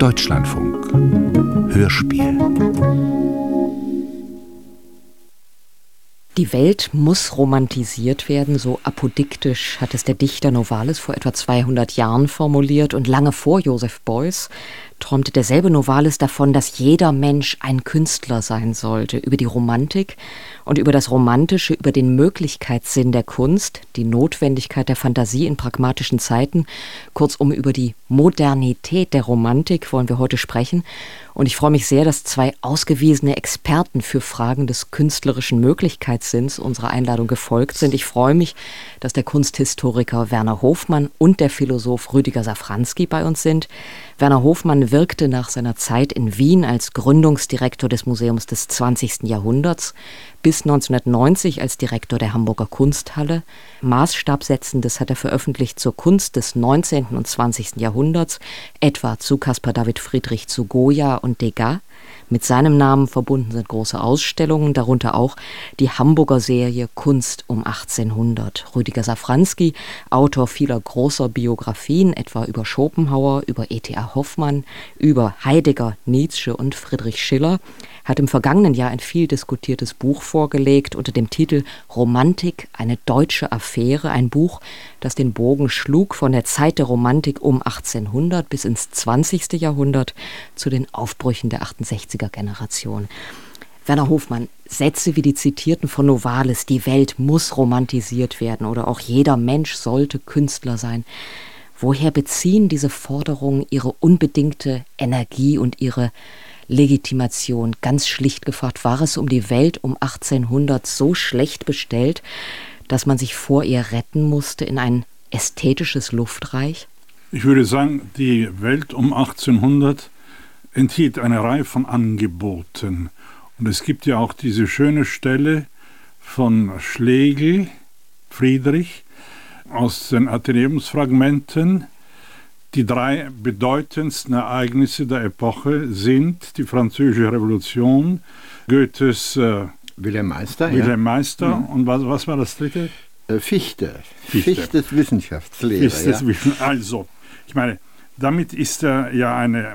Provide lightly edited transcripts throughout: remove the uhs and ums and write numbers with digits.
Deutschlandfunk Hörspiel. Die Welt muss romantisiert werden, so apodiktisch hat es der Dichter Novalis vor etwa 200 Jahren formuliert, und lange vor Joseph Beuys träumte derselbe Novalis davon, dass jeder Mensch ein Künstler sein sollte, über die Romantik und über das Romantische, über den Möglichkeitssinn der Kunst, die Notwendigkeit der Fantasie in pragmatischen Zeiten, kurzum über die Modernität der Romantik wollen wir heute sprechen. Und ich freue mich sehr, dass zwei ausgewiesene Experten für Fragen des künstlerischen Möglichkeitssinns unserer Einladung gefolgt sind. Ich freue mich, dass der Kunsthistoriker Werner Hofmann und der Philosoph Rüdiger Safranski bei uns sind. Werner Hofmann wirkte nach seiner Zeit in Wien als Gründungsdirektor des Museums des 20. Jahrhunderts bis 1990 als Direktor der Hamburger Kunsthalle. Maßstabsetzendes hat er veröffentlicht zur Kunst des 19. und 20. Jahrhunderts, etwa zu Caspar David Friedrich, zu Goya und Degas. Mit seinem Namen verbunden sind große Ausstellungen, darunter auch die Hamburger Serie Kunst um 1800. Rüdiger Safranski, Autor vieler großer Biografien, etwa über Schopenhauer, über E.T.A. Hoffmann, über Heidegger, Nietzsche und Friedrich Schiller, hat im vergangenen Jahr ein viel diskutiertes Buch vorgelegt unter dem Titel Romantik, eine deutsche Affäre, ein Buch, das den Bogen schlug von der Zeit der Romantik um 1800 bis ins 20. Jahrhundert zu den Aufbrüchen der 68er-Generation. Werner Hofmann, Sätze wie die zitierten von Novalis, die Welt muss romantisiert werden oder auch jeder Mensch sollte Künstler sein. Woher beziehen diese Forderungen ihre unbedingte Energie und ihre Legitimation? Ganz schlicht gefragt, war es um die Welt um 1800 so schlecht bestellt, dass man sich vor ihr retten musste in ein ästhetisches Luftreich? Ich würde sagen, die Welt um 1800 enthielt eine Reihe von Angeboten. Und es gibt ja auch diese schöne Stelle von Schlegel, Friedrich, aus den Athenäumsfragmenten. Die drei bedeutendsten Ereignisse der Epoche sind die Französische Revolution, Goethes Wilhelm Meister. Und was war das dritte? Fichte. Fichtes Wissenschaftslehre. Also, ich meine, damit ist ja eine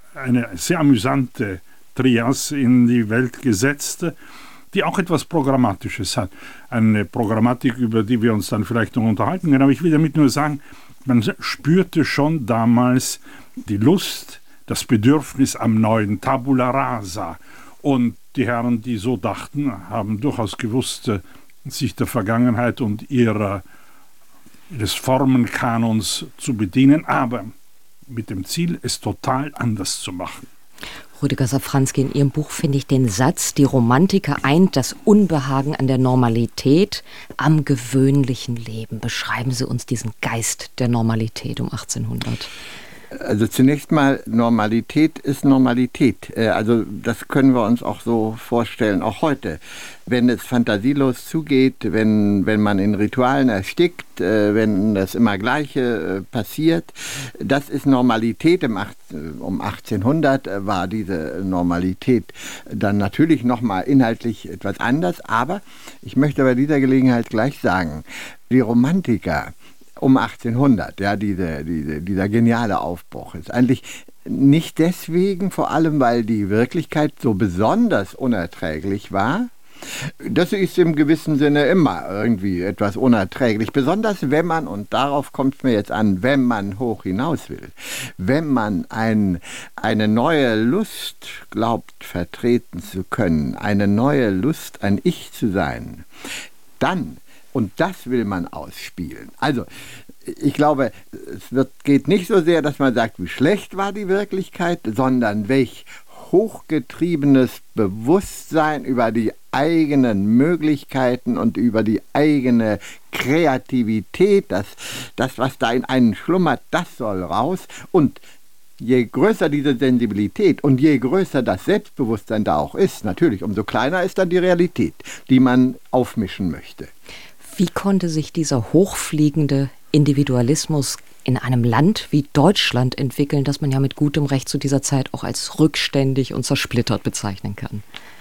sehr amüsante Trias in die Welt gesetzt, die auch etwas Programmatisches hat. Eine Programmatik, über die wir uns dann vielleicht noch unterhalten können. Aber ich will damit nur sagen, man spürte schon damals die Lust, das Bedürfnis am neuen Tabula rasa. Und die Herren, die so dachten, haben durchaus gewusst, sich der Vergangenheit und ihres Formenkanons zu bedienen, aber mit dem Ziel, es total anders zu machen. Rüdiger Safranski, in Ihrem Buch finde ich den Satz, die Romantiker eint das Unbehagen an der Normalität am gewöhnlichen Leben. Beschreiben Sie uns diesen Geist der Normalität um 1800. Also zunächst mal, Normalität ist Normalität. Also das können wir uns auch so vorstellen, auch heute. Wenn es fantasielos zugeht, wenn man in Ritualen erstickt, wenn das immer Gleiche passiert, das ist Normalität. Um 1800 war diese Normalität dann natürlich nochmal inhaltlich etwas anders. Aber ich möchte bei dieser Gelegenheit gleich sagen, die Romantiker um 1800, ja, dieser geniale Aufbruch ist eigentlich nicht deswegen, vor allem weil die Wirklichkeit so besonders unerträglich war. Das ist im gewissen Sinne immer irgendwie etwas unerträglich, besonders wenn man, und darauf kommt es mir jetzt an, wenn man hoch hinaus will, wenn man eine neue Lust glaubt vertreten zu können, eine neue Lust, ein Ich zu sein, dann, und das will man ausspielen. Also, ich glaube, geht nicht so sehr, dass man sagt, wie schlecht war die Wirklichkeit, sondern welch hochgetriebenes Bewusstsein über die eigenen Möglichkeiten und über die eigene Kreativität, das, was da in einem schlummert, das soll raus. Und je größer diese Sensibilität und je größer das Selbstbewusstsein da auch ist, natürlich, umso kleiner ist dann die Realität, die man aufmischen möchte. Wie konnte sich dieser hochfliegende Individualismus in einem Land wie Deutschland entwickeln, das man ja mit gutem Recht zu dieser Zeit auch als rückständig und zersplittert bezeichnen kann?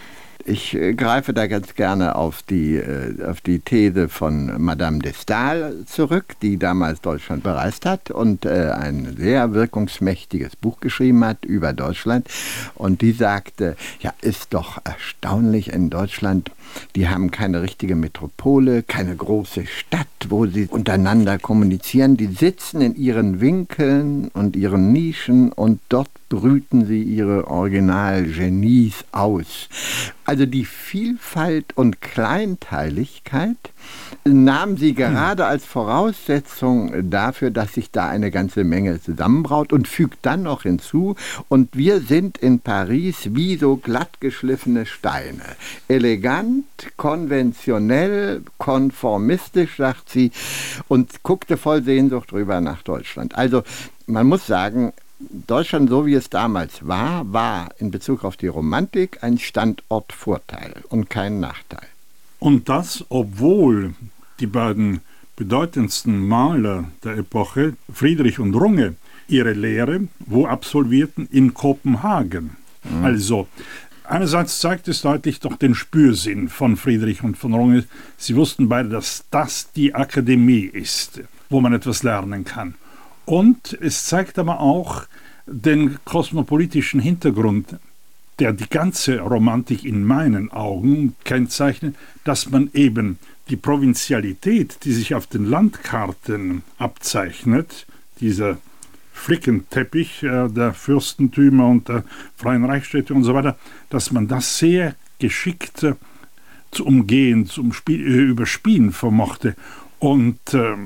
Ich greife da ganz gerne auf die These von Madame de Staël zurück, die damals Deutschland bereist hat und ein sehr wirkungsmächtiges Buch geschrieben hat über Deutschland. Und die sagte, ja, ist doch erstaunlich in Deutschland, die haben keine richtige Metropole, keine große Stadt, wo sie untereinander kommunizieren. Die sitzen in ihren Winkeln und ihren Nischen und dort brüten sie ihre Originalgenies aus. Also die Vielfalt und Kleinteiligkeit nahm sie gerade als Voraussetzung dafür, dass sich da eine ganze Menge zusammenbraut und fügt dann noch hinzu, und wir sind in Paris wie so glattgeschliffene Steine. Elegant, konventionell, konformistisch, sagt sie, und guckte voll Sehnsucht rüber nach Deutschland. Also man muss sagen, Deutschland, so wie es damals war in Bezug auf die Romantik ein Standortvorteil und kein Nachteil. Und das, obwohl die beiden bedeutendsten Maler der Epoche, Friedrich und Runge, ihre Lehre wo absolvierten? In Kopenhagen. Also, einerseits zeigt es deutlich doch den Spürsinn von Friedrich und von Runge. Sie wussten beide, dass das die Akademie ist, wo man etwas lernen kann. Und es zeigt aber auch den kosmopolitischen Hintergrund, der die ganze Romantik in meinen Augen kennzeichnet, dass man eben die Provinzialität, die sich auf den Landkarten abzeichnet, dieser Flickenteppich der Fürstentümer und der Freien Reichsstädte und so weiter, dass man das sehr geschickt zu umgehen, zu überspielen vermochte. Und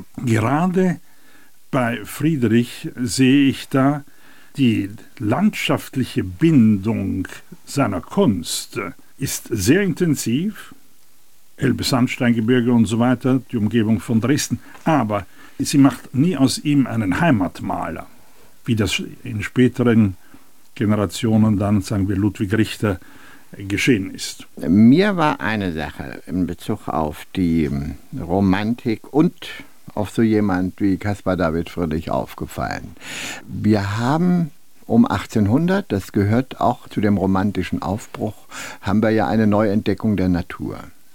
gerade bei Friedrich sehe ich da die landschaftliche Bindung seiner Kunst ist sehr intensiv, Elbe-Sandsteingebirge und so weiter, die Umgebung von Dresden, aber sie macht nie aus ihm einen Heimatmaler, wie das in späteren Generationen dann, sagen wir, Ludwig Richter geschehen ist. Mir war eine Sache in Bezug auf die Romantik und auf so jemand wie Caspar David Friedrich aufgefallen. Wir haben um 1800, das gehört auch zu dem romantischen Aufbruch, haben wir ja eine Neuentdeckung der Natur.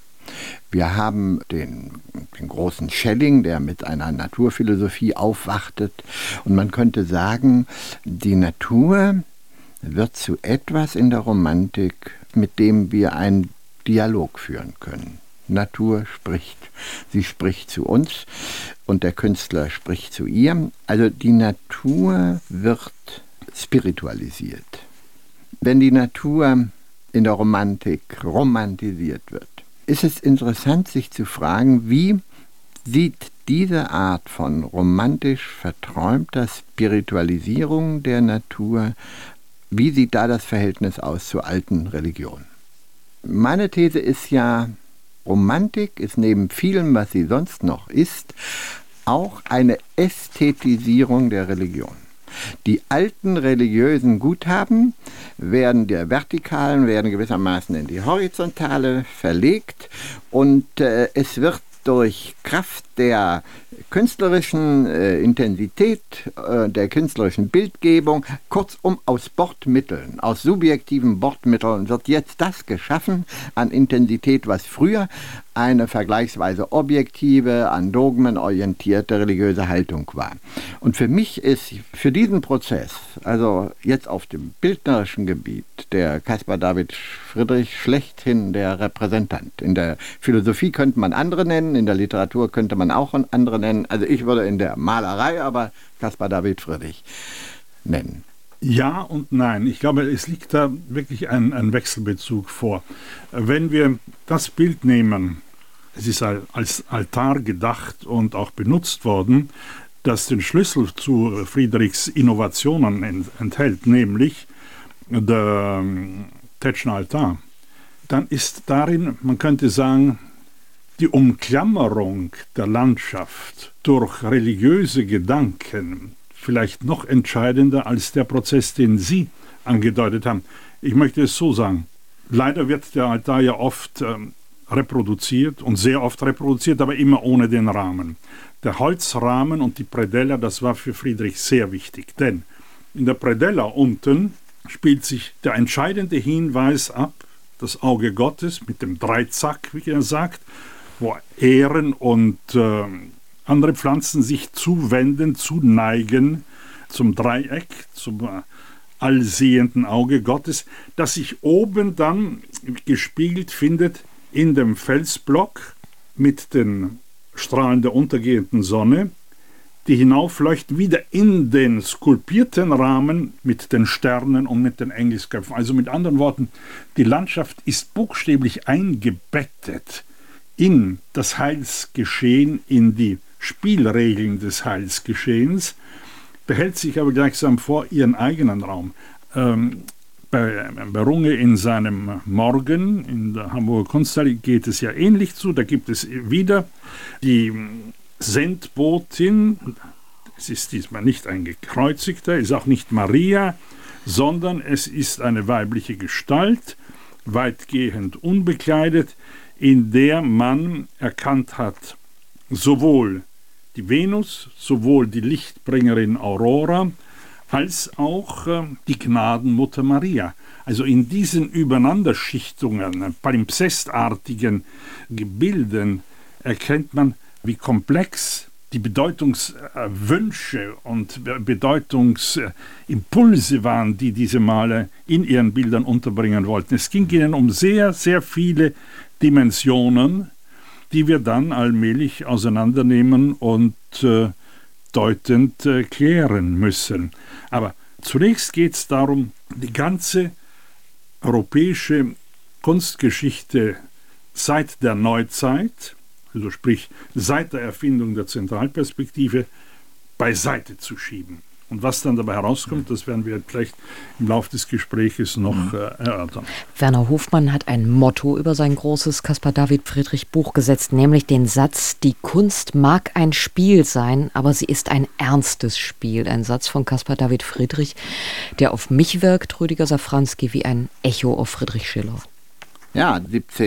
Wir haben den großen Schelling, der mit einer Naturphilosophie aufwartet. Und man könnte sagen, die Natur wird zu etwas in der Romantik, mit dem wir einen Dialog führen können. Natur spricht. Sie spricht zu uns und der Künstler spricht zu ihr. Also die Natur wird spiritualisiert. Wenn die Natur in der Romantik romantisiert wird, ist es interessant, sich zu fragen, wie sieht diese Art von romantisch verträumter Spiritualisierung der Natur, wie sieht da das Verhältnis aus zur alten Religion? Meine These ist ja, Romantik ist neben vielem, was sie sonst noch ist, auch eine Ästhetisierung der Religion. Die alten religiösen Guthaben werden der Vertikalen, werden gewissermaßen in die Horizontale verlegt und es wird durch Kraft der künstlerischen Intensität, der künstlerischen Bildgebung, kurzum aus Bordmitteln, aus subjektiven Bordmitteln wird jetzt das geschaffen an Intensität, was früher eine vergleichsweise objektive, an Dogmen orientierte religiöse Haltung war. Und für mich ist für diesen Prozess, also jetzt auf dem bildnerischen Gebiet, der Caspar David Friedrich schlechthin der Repräsentant. In der Philosophie könnte man andere nennen, in der Literatur könnte man auch andere nennen. Also ich würde in der Malerei aber Caspar David Friedrich nennen. Ja und nein. Ich glaube, es liegt da wirklich ein Wechselbezug vor. Wenn wir das Bild nehmen, es ist als Altar gedacht und auch benutzt worden, das den Schlüssel zu Friedrichs Innovationen enthält, nämlich der Tetschner Altar, dann ist darin, man könnte sagen, die Umklammerung der Landschaft durch religiöse Gedanken vielleicht noch entscheidender als der Prozess, den Sie angedeutet haben. Ich möchte es so sagen, leider wird der Altar ja oft reproduziert und sehr oft reproduziert, aber immer ohne den Rahmen. Der Holzrahmen und die Predella, das war für Friedrich sehr wichtig, denn in der Predella unten spielt sich der entscheidende Hinweis ab das Auge Gottes mit dem Dreizack, wie er sagt, wo Ähren und andere Pflanzen sich zuwenden, zuneigen zum Dreieck, zum allsehenden Auge Gottes, das sich oben dann gespiegelt findet in dem Felsblock mit den Strahlen der untergehenden Sonne, die hinaufleuchten wieder in den skulptierten Rahmen mit den Sternen und mit den Engelsköpfen. Also mit anderen Worten, die Landschaft ist buchstäblich eingebettet in das Heilsgeschehen, in die Spielregeln des Heilsgeschehens, behält sich aber gleichsam vor ihren eigenen Raum. Bei Runge in seinem Morgen in der Hamburger Kunsthalle geht es ja ähnlich zu. Da gibt es wieder die Sendbotin. Es ist diesmal nicht ein Gekreuzigter, ist auch nicht Maria, sondern es ist eine weibliche Gestalt, weitgehend unbekleidet, in der man erkannt hat, sowohl die Venus, sowohl die Lichtbringerin Aurora, als auch die Gnadenmutter Maria. Also in diesen Übereinanderschichtungen, palimpsestartigen Gebilden erkennt man, wie komplex die Bedeutungswünsche und Bedeutungsimpulse waren, die diese Maler in ihren Bildern unterbringen wollten. Es ging ihnen um sehr, sehr viele Dimensionen, die wir dann allmählich auseinandernehmen und deutend klären müssen. Aber zunächst geht es darum, die ganze europäische Kunstgeschichte seit der Neuzeit, also sprich seit der Erfindung der Zentralperspektive, beiseite zu schieben. Und was dann dabei herauskommt, das werden wir vielleicht im Laufe des Gespräches noch erörtern. Werner Hofmann hat ein Motto über sein großes Caspar David Friedrich Buch gesetzt, nämlich den Satz: Die Kunst mag ein Spiel sein, aber sie ist ein ernstes Spiel. Ein Satz von Caspar David Friedrich, der auf mich wirkt, Rüdiger Safranski, wie ein Echo auf Friedrich Schiller. Ja,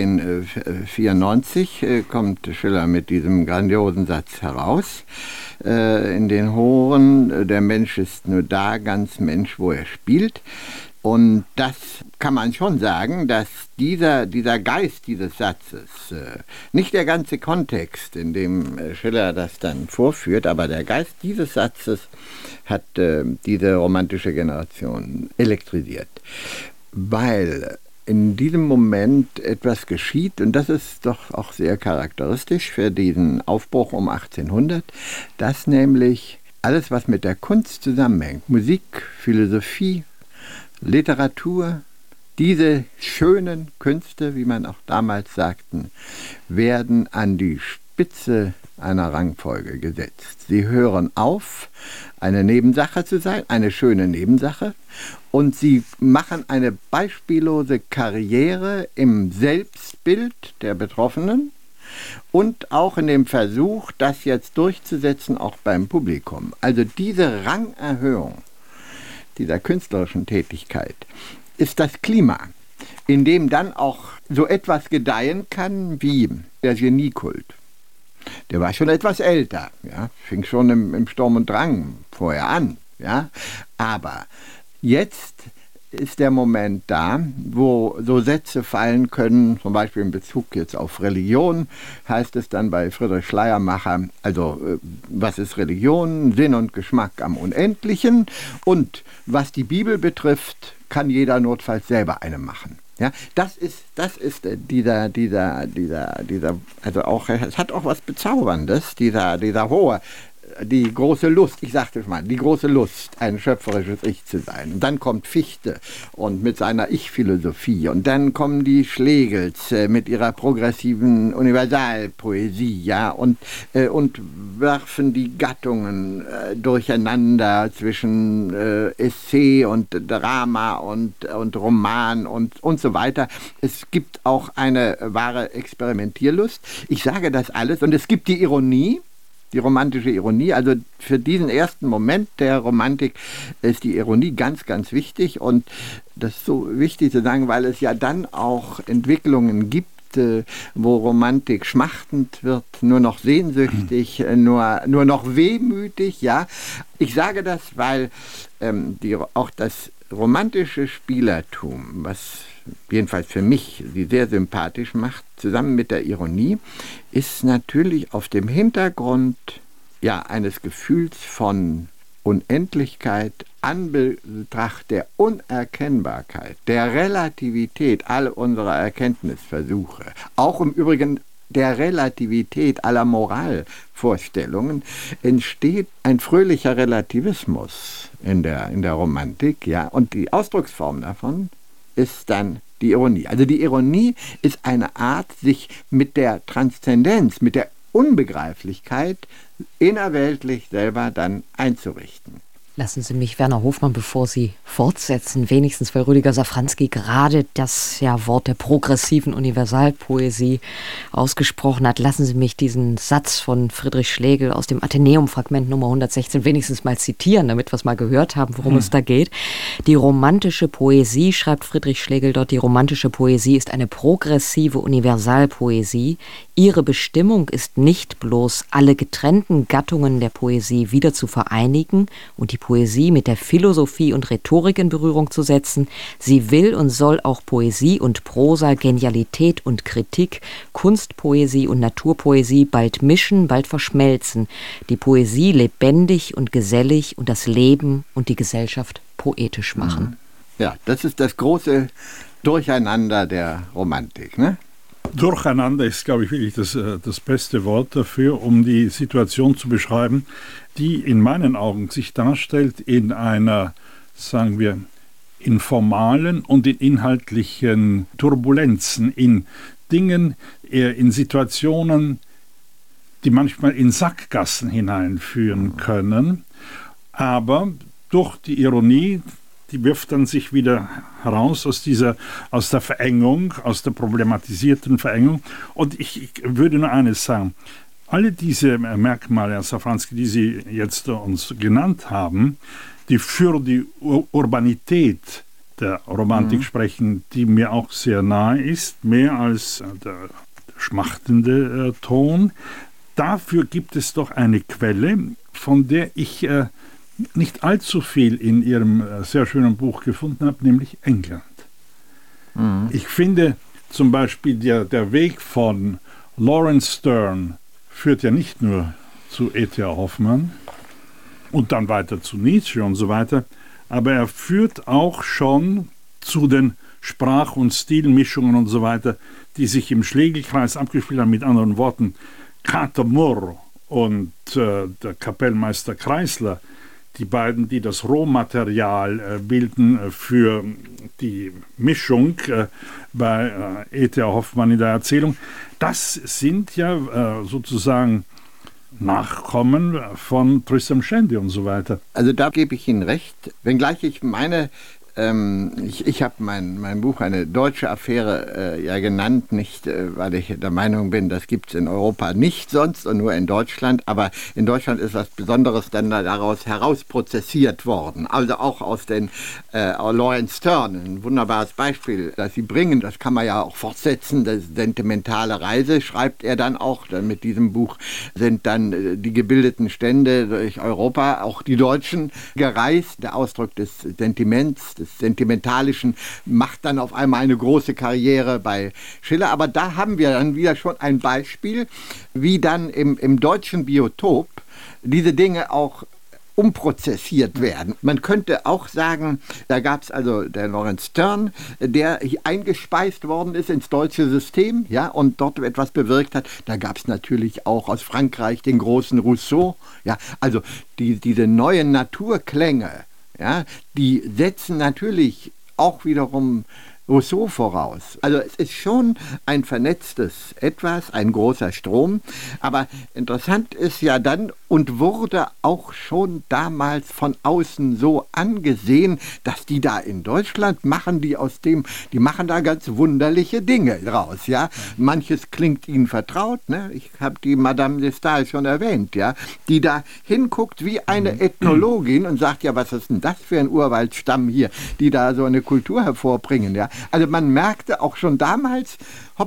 1794 kommt Schiller mit diesem grandiosen Satz heraus. In den Horen, der Mensch ist nur da, ganz Mensch, wo er spielt. Und das kann man schon sagen, dass dieser Geist dieses Satzes, nicht der ganze Kontext, in dem Schiller das dann vorführt, aber der Geist dieses Satzes hat diese romantische Generation elektrisiert. Weil in diesem Moment etwas geschieht, und das ist doch auch sehr charakteristisch für diesen Aufbruch um 1800, dass nämlich alles, was mit der Kunst zusammenhängt, Musik, Philosophie, Literatur, diese schönen Künste, wie man auch damals sagten, werden an die Spitze einer Rangfolge gesetzt. Sie hören auf, eine Nebensache zu sein, eine schöne Nebensache, und sie machen eine beispiellose Karriere im Selbstbild der Betroffenen und auch in dem Versuch, das jetzt durchzusetzen, auch beim Publikum. Also diese Rangerhöhung dieser künstlerischen Tätigkeit ist das Klima, in dem dann auch so etwas gedeihen kann wie der Geniekult. Der war schon etwas älter, ja, fing schon im Sturm und Drang vorher an, ja, aber jetzt ist der Moment da, wo so Sätze fallen können, zum Beispiel in Bezug jetzt auf Religion, heißt es dann bei Friedrich Schleiermacher, also was ist Religion? Sinn und Geschmack am Unendlichen, und was die Bibel betrifft, kann jeder notfalls selber eine machen. Ja, das ist dieser, also auch, es hat auch was Bezauberndes, dieser hohe, die große Lust, ich sagte schon mal, die große Lust, ein schöpferisches Ich zu sein. Und dann kommt Fichte und mit seiner Ich-Philosophie, und dann kommen die Schlegels mit ihrer progressiven Universalpoesie, ja, und werfen die Gattungen durcheinander zwischen Essay und Drama und Roman und so weiter. Es gibt auch eine wahre Experimentierlust. Ich sage das alles, und es gibt die Ironie, die romantische Ironie. Also für diesen ersten Moment der Romantik ist die Ironie ganz, ganz wichtig, und das ist so wichtig zu sagen, weil es ja dann auch Entwicklungen gibt, wo Romantik schmachtend wird, nur noch sehnsüchtig, nur noch wehmütig, ja. Ich sage das, weil auch das romantische Spielertum, was jedenfalls für mich sie sehr sympathisch macht, zusammen mit der Ironie, ist natürlich auf dem Hintergrund eines Gefühls von Unendlichkeit, Anbetracht der Unerkennbarkeit, der Relativität all unserer Erkenntnisversuche, auch im Übrigen der Relativität aller Moralvorstellungen, entsteht ein fröhlicher Relativismus in der Romantik, ja, und die Ausdrucksform davon ist dann die Ironie. Also die Ironie ist eine Art, sich mit der Transzendenz, mit der Unbegreiflichkeit innerweltlich selber dann einzurichten. Lassen Sie mich, Werner Hofmann, bevor Sie fortsetzen, wenigstens weil Rüdiger Safranski gerade das Wort der progressiven Universalpoesie ausgesprochen hat, lassen Sie mich diesen Satz von Friedrich Schlegel aus dem Athenäum-Fragment Nummer 116 wenigstens mal zitieren, damit wir es mal gehört haben, worum es da geht. Die romantische Poesie, schreibt Friedrich Schlegel dort, die romantische Poesie ist eine progressive Universalpoesie. Ihre Bestimmung ist nicht bloß, alle getrennten Gattungen der Poesie wieder zu vereinigen und die Poesie mit der Philosophie und Rhetorik in Berührung zu setzen. Sie will und soll auch Poesie und Prosa, Genialität und Kritik, Kunstpoesie und Naturpoesie bald mischen, bald verschmelzen. Die Poesie lebendig und gesellig und das Leben und die Gesellschaft poetisch machen. Ja, das ist das große Durcheinander der Romantik, ne? Durcheinander ist, glaube ich, wirklich das beste Wort dafür, um die Situation zu beschreiben, die in meinen Augen sich darstellt in einer, sagen wir, in formalen und in inhaltlichen Turbulenzen, in Dingen, in Situationen, die manchmal in Sackgassen hineinführen können, aber durch die Ironie, die wirft dann sich wieder heraus aus der Verengung, aus der problematisierten Verengung. Und ich würde nur eines sagen. Alle diese Merkmale, Herr Safranski, die Sie jetzt uns genannt haben, die für die Urbanität der Romantik sprechen, die mir auch sehr nahe ist, mehr als der schmachtende Ton. Dafür gibt es doch eine Quelle, von der ich nicht allzu viel in Ihrem sehr schönen Buch gefunden habe, nämlich England. Ich finde zum Beispiel, der Weg von Laurence Sterne führt ja nicht nur zu E.T.A. Hoffmann und dann weiter zu Nietzsche und so weiter, aber er führt auch schon zu den Sprach- und Stilmischungen und so weiter, die sich im Schlegelkreis abgespielt haben. Mit anderen Worten, Kater Murr und der Kapellmeister Kreisler, die beiden, die das Rohmaterial bilden für die Mischung bei E.T.A. Hoffmann in der Erzählung, das sind ja sozusagen Nachkommen von Tristram Shandy und so weiter. Also da gebe ich Ihnen recht, wenngleich ich meine, ich habe mein Buch eine deutsche Affäre genannt, nicht weil ich der Meinung bin, das gibt es in Europa nicht sonst und nur in Deutschland, aber in Deutschland ist was Besonderes dann daraus herausprozessiert worden. Also auch aus den Laurence Sterne, ein wunderbares Beispiel, das Sie bringen, das kann man ja auch fortsetzen, das sentimentale Reise, schreibt er dann auch, dann mit diesem Buch sind dann die gebildeten Stände durch Europa, auch die Deutschen, gereist, der Ausdruck des Sentiments, des Sentimentalischen macht dann auf einmal eine große Karriere bei Schiller. Aber da haben wir dann wieder schon ein Beispiel, wie dann im deutschen Biotop diese Dinge auch umprozessiert werden. Man könnte auch sagen, da gab es also der Laurence Sterne, der eingespeist worden ist ins deutsche System, ja, und dort etwas bewirkt hat. Da gab es natürlich auch aus Frankreich den großen Rousseau, ja, also diese neuen Naturklänge, ja, die setzen natürlich auch wiederum Rousseau voraus. Also es ist schon ein vernetztes Etwas, ein großer Strom, aber interessant ist ja dann und wurde auch schon damals von außen so angesehen, dass die da in Deutschland machen, die machen da ganz wunderliche Dinge draus, ja. Manches klingt ihnen vertraut, ne? Ich habe die Madame de Staël schon erwähnt, ja, die da hinguckt wie eine Ethnologin und sagt, ja, was ist denn das für ein Urwaldstamm hier, die da so eine Kultur hervorbringen, ja. Also man merkte auch schon damals, hoppla,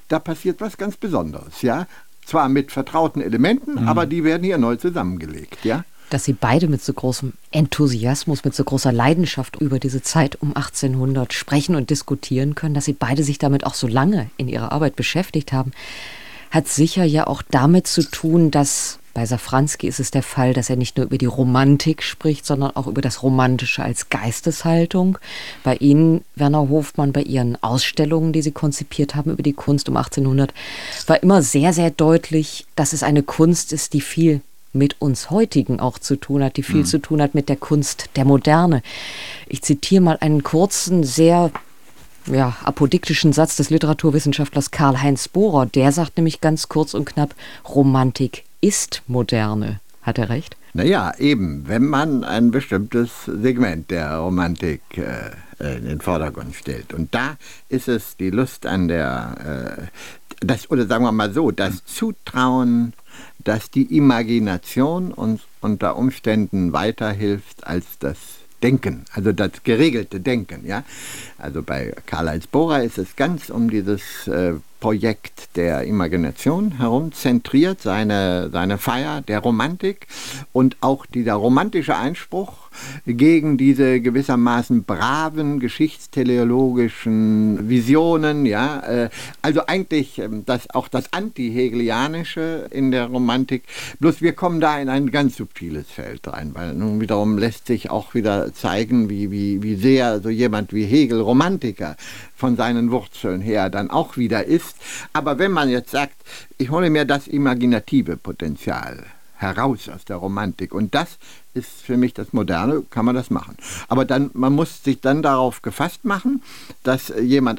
da passiert was ganz Besonderes, ja. Zwar mit vertrauten Elementen, aber die werden hier neu zusammengelegt, ja. Dass Sie beide mit so großem Enthusiasmus, mit so großer Leidenschaft über diese Zeit um 1800 sprechen und diskutieren können, dass Sie beide sich damit auch so lange in Ihrer Arbeit beschäftigt haben, hat sicher ja auch damit zu tun, dass bei Safranski ist es der Fall, dass er nicht nur über die Romantik spricht, sondern auch über das Romantische als Geisteshaltung. Bei Ihnen, Werner Hofmann, bei Ihren Ausstellungen, die Sie konzipiert haben über die Kunst um 1800, war immer sehr, sehr deutlich, dass es eine Kunst ist, die viel mit uns Heutigen auch zu tun hat, die viel zu tun hat mit der Kunst der Moderne. Ich zitiere mal einen kurzen, sehr apodiktischen Satz des Literaturwissenschaftlers Karl-Heinz Bohrer. Der sagt nämlich ganz kurz und knapp, Romantik ist Moderne. Hat er recht? Naja, eben, wenn man ein bestimmtes Segment der Romantik in den Vordergrund stellt. Und da ist es die Lust an oder sagen wir mal so, das Zutrauen, dass die Imagination uns unter Umständen weiterhilft als das Denken, also das geregelte Denken. Ja? Also bei Karl-Heinz Bohrer ist es ganz um dieses Projekt der Imagination herum zentriert, seine Feier der Romantik und auch dieser romantische Einspruch gegen diese gewissermaßen braven geschichtsteleologischen Visionen, ja, also eigentlich auch das Anti-Hegelianische in der Romantik, bloß wir kommen da in ein ganz subtiles Feld rein, weil nun wiederum lässt sich auch wieder zeigen, wie sehr so jemand wie Hegel Romantiker von seinen Wurzeln her dann auch wieder ist. Aber wenn man jetzt sagt, ich hole mir das imaginative Potenzial heraus aus der Romantik und das ist für mich das Moderne, kann man das machen. Aber man muss sich dann darauf gefasst machen, dass jemand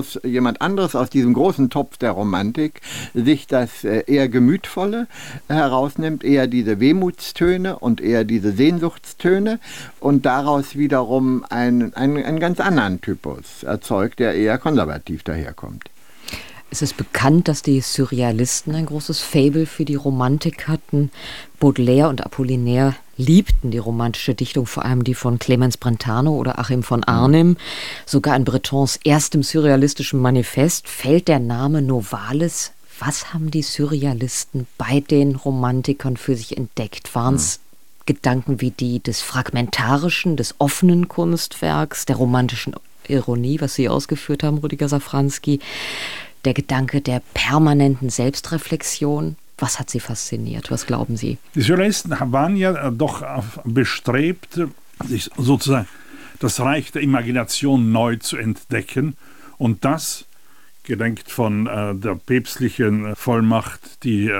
anderes aus diesem großen Topf der Romantik sich das eher Gemütvolle herausnimmt, eher diese Wehmutstöne und eher diese Sehnsuchtstöne und daraus wiederum einen ganz anderen Typus erzeugt, der eher konservativ daherkommt. Es ist bekannt, dass die Surrealisten ein großes Faible für die Romantik hatten. Baudelaire und Apollinaire liebten die romantische Dichtung, vor allem die von Clemens Brentano oder Achim von Arnim. Sogar in Bretons erstem surrealistischen Manifest fällt der Name Novalis. Was haben die Surrealisten bei den Romantikern für sich entdeckt? Waren es Gedanken wie die des fragmentarischen, des offenen Kunstwerks, der romantischen Ironie, was Sie ausgeführt haben, Rüdiger Safranski, der Gedanke der permanenten Selbstreflexion? Was hat Sie fasziniert? Was glauben Sie? Die Surrealisten waren ja doch bestrebt, sich sozusagen das Reich der Imagination neu zu entdecken. Und das, gedenkt von der päpstlichen Vollmacht, die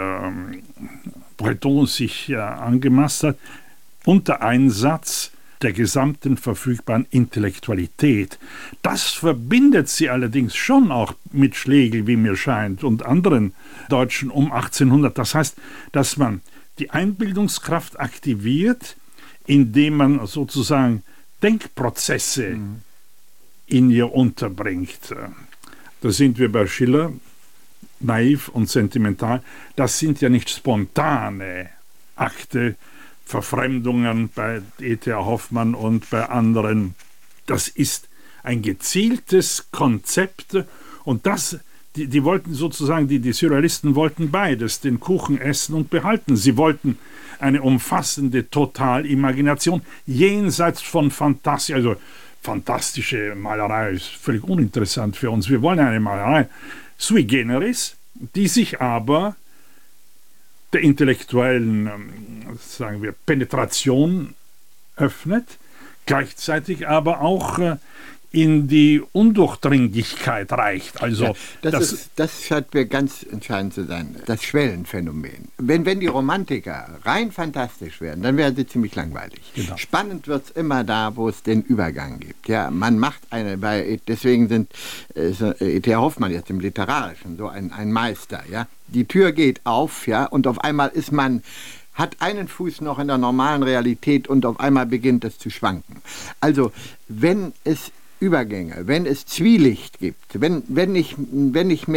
Breton sich angemaßt hat, unter Einsatz der gesamten verfügbaren Intellektualität. Das verbindet sie allerdings schon auch mit Schlegel, wie mir scheint, und anderen Deutschen um 1800. Das heißt, dass man die Einbildungskraft aktiviert, indem man sozusagen Denkprozesse in ihr unterbringt. Da sind wir bei Schiller, naiv und sentimental. Das sind ja nicht spontane Akte, Verfremdungen bei E.T.A. Hoffmann und bei anderen. Das ist ein gezieltes Konzept und die wollten sozusagen, die Surrealisten wollten beides, den Kuchen essen und behalten. Sie wollten eine umfassende Totalimagination jenseits von Fantasie, also fantastische Malerei ist völlig uninteressant für uns. Wir wollen eine Malerei sui generis, die sich aber der intellektuellen, sagen wir, Penetration öffnet, gleichzeitig aber auch in die Undurchdringlichkeit reicht. Also ja, das scheint mir ganz entscheidend zu sein, das Schwellenphänomen. Wenn die Romantiker rein fantastisch werden, dann werden sie ziemlich langweilig. Genau. Spannend wird es immer da, wo es den Übergang gibt. Ja, man macht deswegen ist E.T.A. Hoffmann jetzt im Literarischen so ein Meister. Ja? Die Tür geht auf, ja, und auf einmal hat einen Fuß noch in der normalen Realität und auf einmal beginnt es zu schwanken. Also wenn es Übergänge, wenn es Zwielicht gibt, wenn ich mir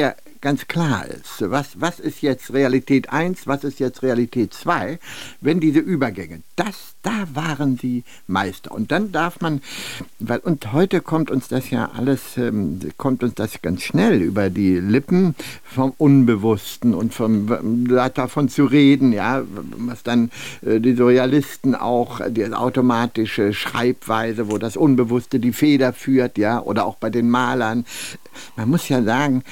ganz klar ist. Was ist jetzt Realität 1, was ist jetzt Realität 2, wenn diese Übergänge, da waren sie Meister. Und dann darf man, und heute kommt uns das ja alles, kommt uns das ganz schnell über die Lippen vom Unbewussten und davon zu reden, ja, was dann die Surrealisten auch, die automatische Schreibweise, wo das Unbewusste die Feder führt, ja, oder auch bei den Malern. Man muss ja sagen,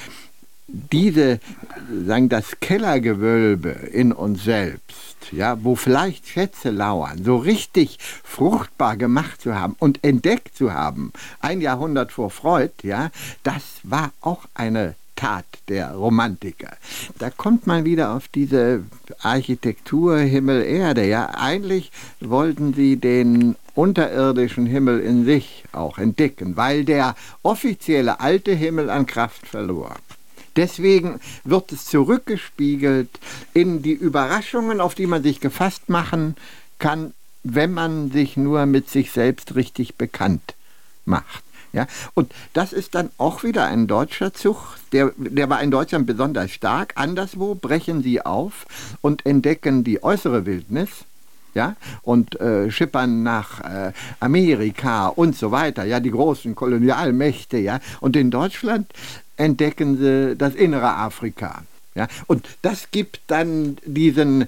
das Kellergewölbe in uns selbst, ja, wo vielleicht Schätze lauern, so richtig fruchtbar gemacht zu haben und entdeckt zu haben, 1 Jahrhundert vor Freud, ja, das war auch eine Tat der Romantiker. Da kommt man wieder auf diese Architektur Himmel, Erde, ja, eigentlich wollten sie den unterirdischen Himmel in sich auch entdecken, weil der offizielle alte Himmel an Kraft verlor. Deswegen wird es zurückgespiegelt in die Überraschungen, auf die man sich gefasst machen kann, wenn man sich nur mit sich selbst richtig bekannt macht. Ja? Und das ist dann auch wieder ein deutscher Zug, der war in Deutschland besonders stark. Anderswo brechen sie auf und entdecken die äußere Wildnis. Ja, und schippern nach Amerika und so weiter, ja, die großen Kolonialmächte, ja, und in Deutschland entdecken sie das innere Afrika. Ja, und das gibt dann diesen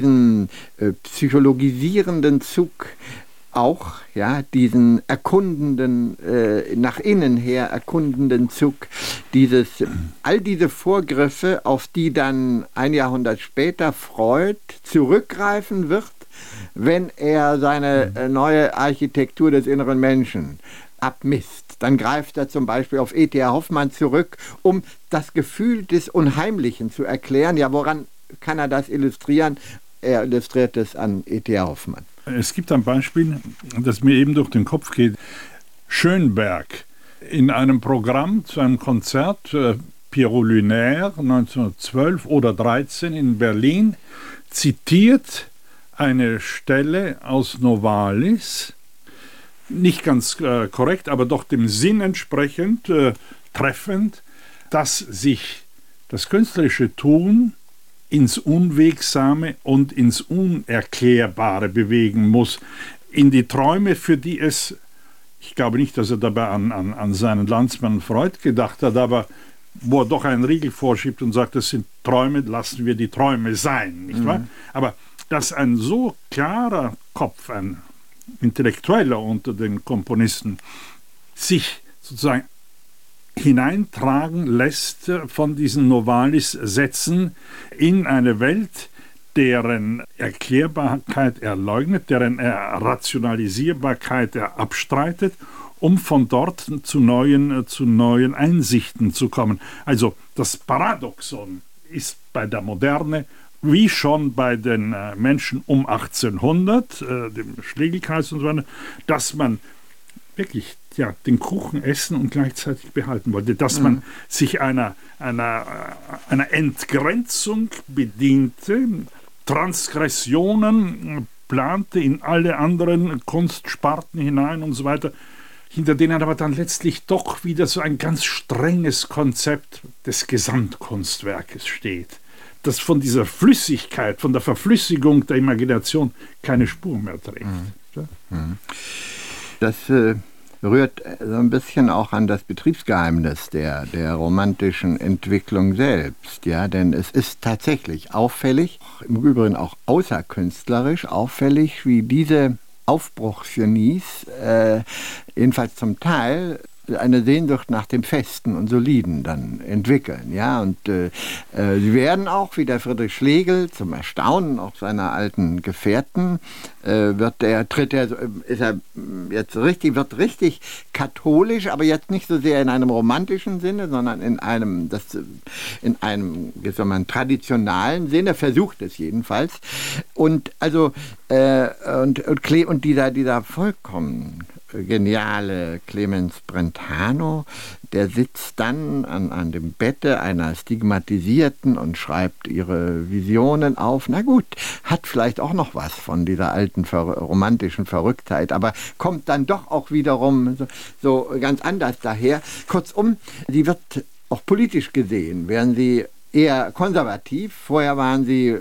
psychologisierenden Zug auch, ja, diesen erkundenden, nach innen her erkundenden Zug, all diese Vorgriffe, auf die dann 1 Jahrhundert später Freud zurückgreifen wird, wenn er seine neue Architektur des inneren Menschen abmisst. Dann greift er zum Beispiel auf E.T.A. Hoffmann zurück, um das Gefühl des Unheimlichen zu erklären. Ja, woran kann er das illustrieren? Er illustriert es an E.T.A. Hoffmann. Es gibt ein Beispiel, das mir eben durch den Kopf geht. Schönberg in einem Programm zu einem Konzert, Pierrot Lunaire 1912 oder 13 in Berlin, zitiert eine Stelle aus Novalis, nicht ganz korrekt, aber doch dem Sinn entsprechend treffend, dass sich das künstlerische Tun ins Unwegsame und ins Unerklärbare bewegen muss, in die Träume, für die es, ich glaube nicht, dass er dabei an seinen Landsmann Freud gedacht hat, aber wo er doch einen Riegel vorschiebt und sagt, das sind Träume, lassen wir die Träume sein, nicht wahr? Aber dass ein so klarer Kopf, ein Intellektueller unter den Komponisten, sich sozusagen hineintragen lässt von diesen Novalis-Sätzen in eine Welt, deren Erklärbarkeit er leugnet, deren Rationalisierbarkeit er abstreitet, um von dort zu neuen Einsichten zu kommen. Also das Paradoxon ist bei der Moderne wie schon bei den Menschen um 1800, dem Schlegelkreis und so weiter, dass man wirklich den Kuchen essen und gleichzeitig behalten wollte, dass man sich einer Entgrenzung bediente, Transgressionen plante in alle anderen Kunstsparten hinein und so weiter, hinter denen aber dann letztlich doch wieder so ein ganz strenges Konzept des Gesamtkunstwerkes steht, das von dieser Flüssigkeit, von der Verflüssigung der Imagination keine Spur mehr trägt. Das rührt so ein bisschen auch an das Betriebsgeheimnis der romantischen Entwicklung selbst, ja, denn es ist tatsächlich auffällig, im Übrigen auch außerkünstlerisch auffällig, wie diese Aufbruchsgenies, jedenfalls zum Teil, eine Sehnsucht nach dem Festen und Soliden dann entwickeln. Ja? Und sie werden auch, wie der Friedrich Schlegel, zum Erstaunen auch seiner alten Gefährten, wird richtig katholisch, aber jetzt nicht so sehr in einem romantischen Sinne, sondern in einem traditionalen Sinne, versucht es jedenfalls. Und also und dieser vollkommen geniale Clemens Brentano, der sitzt dann an dem Bette einer Stigmatisierten und schreibt ihre Visionen auf. Na gut, hat vielleicht auch noch was von dieser alten romantischen Verrücktheit, aber kommt dann doch auch wiederum so ganz anders daher. Kurzum, sie wird auch politisch gesehen, wären sie eher konservativ. Vorher waren sie,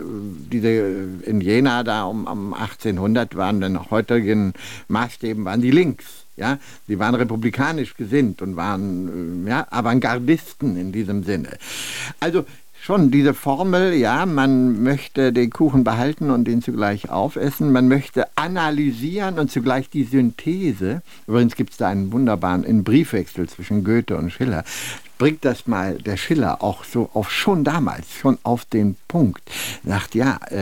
in Jena da um 1800 waren dann nach heutigen Maßstäben, waren sie links. Ja, sie waren republikanisch gesinnt und waren Avantgardisten in diesem Sinne. Also schon diese Formel, ja, man möchte den Kuchen behalten und ihn zugleich aufessen, man möchte analysieren und zugleich die Synthese. Übrigens gibt es da einen wunderbaren Briefwechsel zwischen Goethe und Schiller. Bringt das mal der Schiller auch so schon auf den Punkt. Sagt,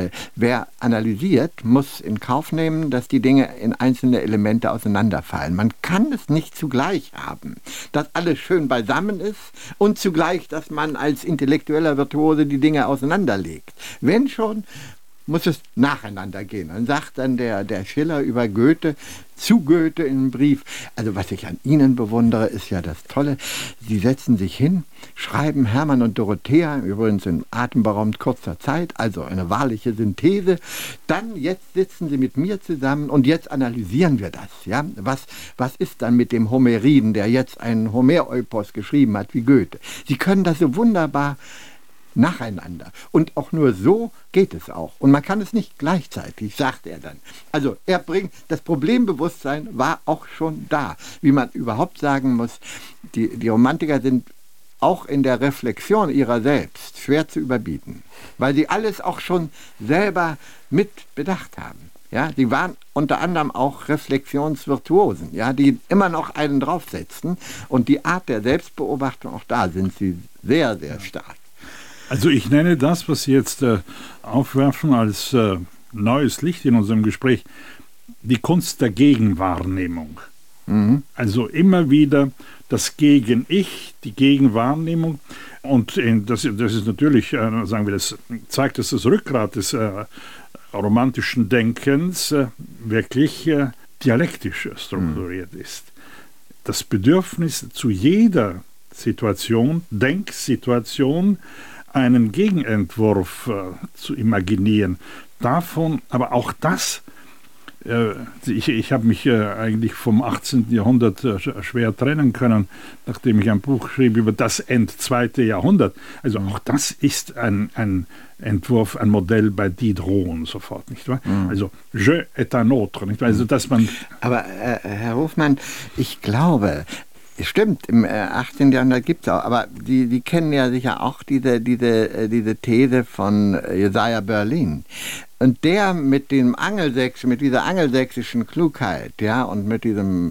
wer analysiert, muss in Kauf nehmen, dass die Dinge in einzelne Elemente auseinanderfallen. Man kann es nicht zugleich haben, dass alles schön beisammen ist und zugleich, dass man als intellektueller Virtuose die Dinge auseinanderlegt. Wenn schon, muss es nacheinander gehen. Dann sagt dann der Schiller über Goethe, zu Goethe im Brief, also was ich an Ihnen bewundere, ist ja das Tolle, Sie setzen sich hin, schreiben Hermann und Dorothea, übrigens in atemberaubend kurzer Zeit, also eine wahrliche Synthese, dann jetzt sitzen Sie mit mir zusammen und jetzt analysieren wir das. Ja? Was ist dann mit dem Homeriden, der jetzt einen Homer-Epos geschrieben hat wie Goethe? Sie können das so wunderbar nacheinander. Und auch nur so geht es auch. Und man kann es nicht gleichzeitig, sagt er dann. Also das Problembewusstsein war auch schon da. Wie man überhaupt sagen muss, die Romantiker sind auch in der Reflexion ihrer selbst schwer zu überbieten, weil sie alles auch schon selber mit bedacht haben. Ja, die waren unter anderem auch Reflexionsvirtuosen, ja, die immer noch einen draufsetzten. Und die Art der Selbstbeobachtung, auch da sind sie sehr, sehr stark. Also ich nenne das, was Sie jetzt aufwerfen als neues Licht in unserem Gespräch, die Kunst der Gegenwahrnehmung. Mhm. Also immer wieder das Gegen-Ich, die Gegenwahrnehmung. Und das ist natürlich, sagen wir, das zeigt, dass das Rückgrat des romantischen Denkens wirklich dialektisch strukturiert ist. Das Bedürfnis zu jeder Situation, Denksituation, einen Gegenentwurf zu imaginieren. Davon, aber auch das, ich habe mich eigentlich vom 18. Jahrhundert schwer trennen können, nachdem ich ein Buch schrieb über das Endzweite Jahrhundert. Also auch das ist ein Entwurf, ein Modell bei Diderot und so fort, nicht wahr? Mhm. Also je et un autre, nicht wahr? Also dass man... Aber Herr Hofmann, ich glaube... Stimmt, im 18. Jahrhundert gibt es auch, aber die kennen ja sicher auch diese These von Jesaja Berlin. Und der mit dieser angelsächsischen Klugheit, ja, und mit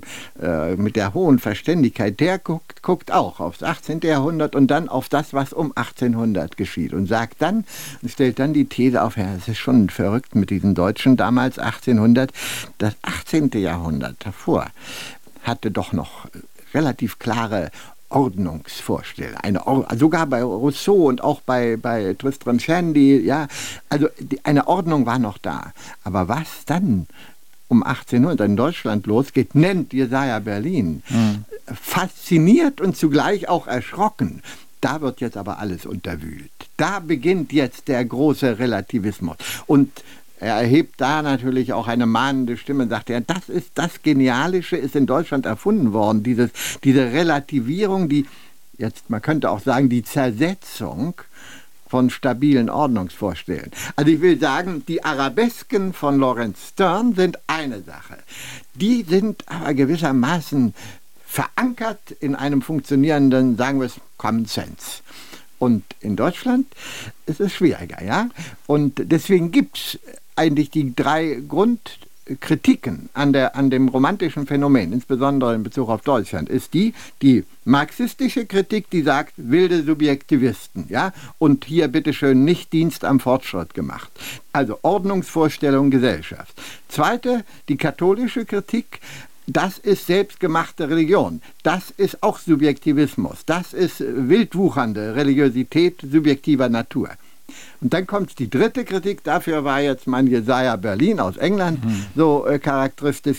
der hohen Verständigkeit, der guckt auch aufs 18. Jahrhundert und dann auf das, was um 1800 geschieht und stellt dann die These auf, ja, es ist schon verrückt mit diesen Deutschen damals 1800, das 18. Jahrhundert davor hatte doch noch relativ klare Ordnungsvorstellungen. Sogar bei Rousseau und auch bei Tristram Shandy, ja, also eine Ordnung war noch da. Aber was dann um 1800 in Deutschland losgeht, nennt Jesaja Berlin. Fasziniert und zugleich auch erschrocken. Da wird jetzt aber alles unterwühlt. Da beginnt jetzt der große Relativismus. Und er erhebt da natürlich auch eine mahnende Stimme und sagt, ja, das Genialische ist in Deutschland erfunden worden, diese Relativierung, man könnte auch sagen, die Zersetzung von stabilen Ordnungsvorstellungen. Also ich will sagen, die Arabesken von Laurence Sterne sind eine Sache. Die sind aber gewissermaßen verankert in einem funktionierenden, sagen wir es, Common Sense. Und in Deutschland ist es schwieriger, ja. Und deswegen gibt es eigentlich die 3 Grundkritiken an dem romantischen Phänomen, insbesondere in Bezug auf Deutschland, ist die marxistische Kritik, die sagt, wilde Subjektivisten, ja, und hier bitteschön nicht Dienst am Fortschritt gemacht. Also Ordnungsvorstellung Gesellschaft. Zweite, die katholische Kritik, das ist selbstgemachte Religion. Das ist auch Subjektivismus. Das ist wildwuchernde Religiosität subjektiver Natur. Und dann kommt die dritte Kritik, dafür war jetzt mein Jesaja Berlin aus England so charakteristisch,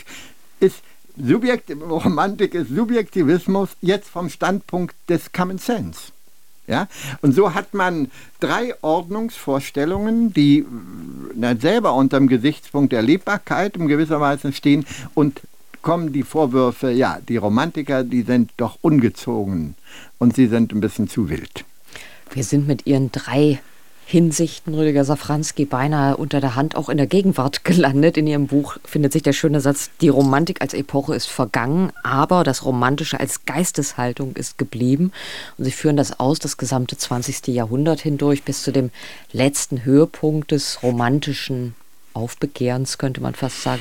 Romantik ist Subjektivismus jetzt vom Standpunkt des Common Sense. Ja? Und so hat man 3 Ordnungsvorstellungen, die selber unter dem Gesichtspunkt der Lebbarkeit in gewisser Weise stehen und kommen die Vorwürfe, ja, die Romantiker, die sind doch ungezogen und sie sind ein bisschen zu wild. Wir sind mit Ihren 3 Hinsichten, Rüdiger Safranski, beinahe unter der Hand auch in der Gegenwart gelandet. In Ihrem Buch findet sich der schöne Satz, die Romantik als Epoche ist vergangen, aber das Romantische als Geisteshaltung ist geblieben. Und Sie führen das aus, das gesamte 20. Jahrhundert hindurch, bis zu dem letzten Höhepunkt des romantischen Aufbegehrens, könnte man fast sagen,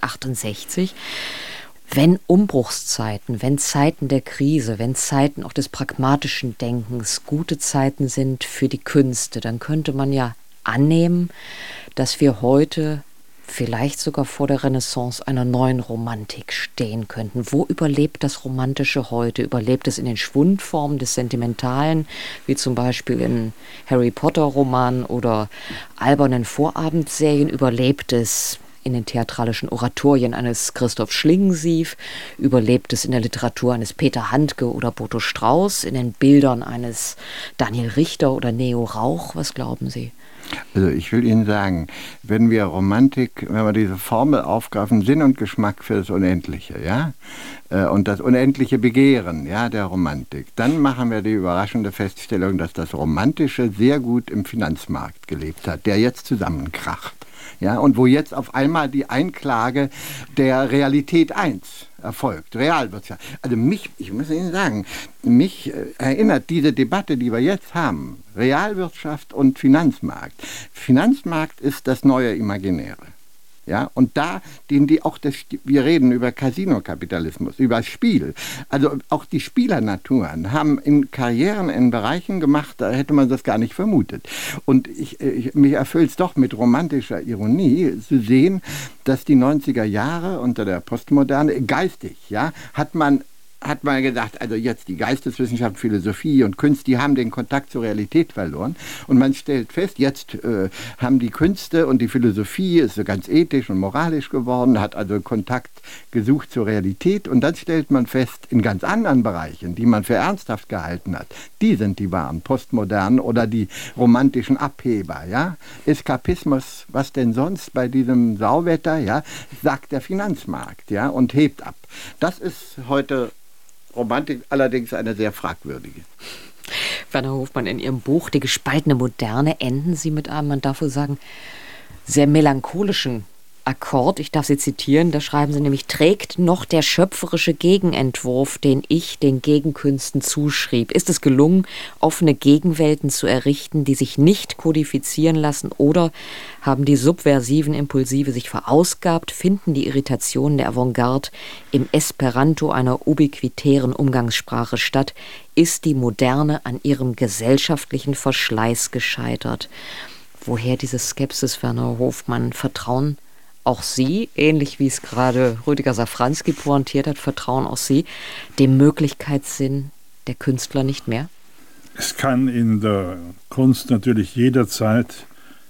1968. Wenn Umbruchszeiten, wenn Zeiten der Krise, wenn Zeiten auch des pragmatischen Denkens gute Zeiten sind für die Künste, dann könnte man ja annehmen, dass wir heute vielleicht sogar vor der Renaissance einer neuen Romantik stehen könnten. Wo überlebt das Romantische heute? Überlebt es in den Schwundformen des Sentimentalen, wie zum Beispiel in Harry Potter-Romanen oder albernen Vorabendserien? Überlebt es in den theatralischen Oratorien eines Christoph Schlingensief? Überlebt es in der Literatur eines Peter Handke oder Boto Strauß? In den Bildern eines Daniel Richter oder Neo Rauch? Was glauben Sie? Also ich will Ihnen sagen, wenn wir Romantik, wenn wir diese Formel aufgreifen, Sinn und Geschmack für das Unendliche, ja, und das unendliche Begehren, ja, der Romantik, dann machen wir die überraschende Feststellung, dass das Romantische sehr gut im Finanzmarkt gelebt hat, der jetzt zusammenkracht. Ja, und wo jetzt auf einmal die Einklage der Realität 1 erfolgt, Realwirtschaft. Also ich muss Ihnen sagen, mich erinnert diese Debatte, die wir jetzt haben, Realwirtschaft und Finanzmarkt. Finanzmarkt ist das neue Imaginäre. Ja, und da dienen die auch, wir reden über Casino-Kapitalismus, über Spiel. Also auch die Spielernaturen haben in Karrieren in Bereichen gemacht, da hätte man das gar nicht vermutet. Und mich erfüllt es doch mit romantischer Ironie zu sehen, dass die 90er Jahre unter der Postmoderne geistig, ja, hat man gedacht, also jetzt die Geisteswissenschaft, Philosophie und Kunst, die haben den Kontakt zur Realität verloren. Und man stellt fest, jetzt haben die Künste und die Philosophie, ist so ganz ethisch und moralisch geworden, hat also Kontakt gesucht zur Realität. Und dann stellt man fest, in ganz anderen Bereichen, die man für ernsthaft gehalten hat, die sind die wahren Postmodernen oder die romantischen Abheber. Ja? Eskapismus, was denn sonst bei diesem Sauwetter, ja, sagt der Finanzmarkt, ja, und hebt ab. Das ist heute Romantik, allerdings eine sehr fragwürdige. Werner Hofmann, in Ihrem Buch Die gespaltene Moderne enden Sie mit einem, man darf wohl sagen, sehr melancholischen Akkord. Ich darf Sie zitieren, da schreiben Sie nämlich, trägt noch der schöpferische Gegenentwurf, den ich den Gegenkünsten zuschrieb. Ist es gelungen, offene Gegenwelten zu errichten, die sich nicht kodifizieren lassen, oder haben die subversiven Impulsive sich verausgabt, finden die Irritationen der Avantgarde im Esperanto einer ubiquitären Umgangssprache statt? Ist die Moderne an ihrem gesellschaftlichen Verschleiß gescheitert? Woher diese Skepsis, Werner Hofmann? Vertrauen auch Sie, ähnlich wie es gerade Rüdiger Safranski pointiert hat, vertrauen auch Sie dem Möglichkeitssinn der Künstler nicht mehr? Es kann in der Kunst natürlich jederzeit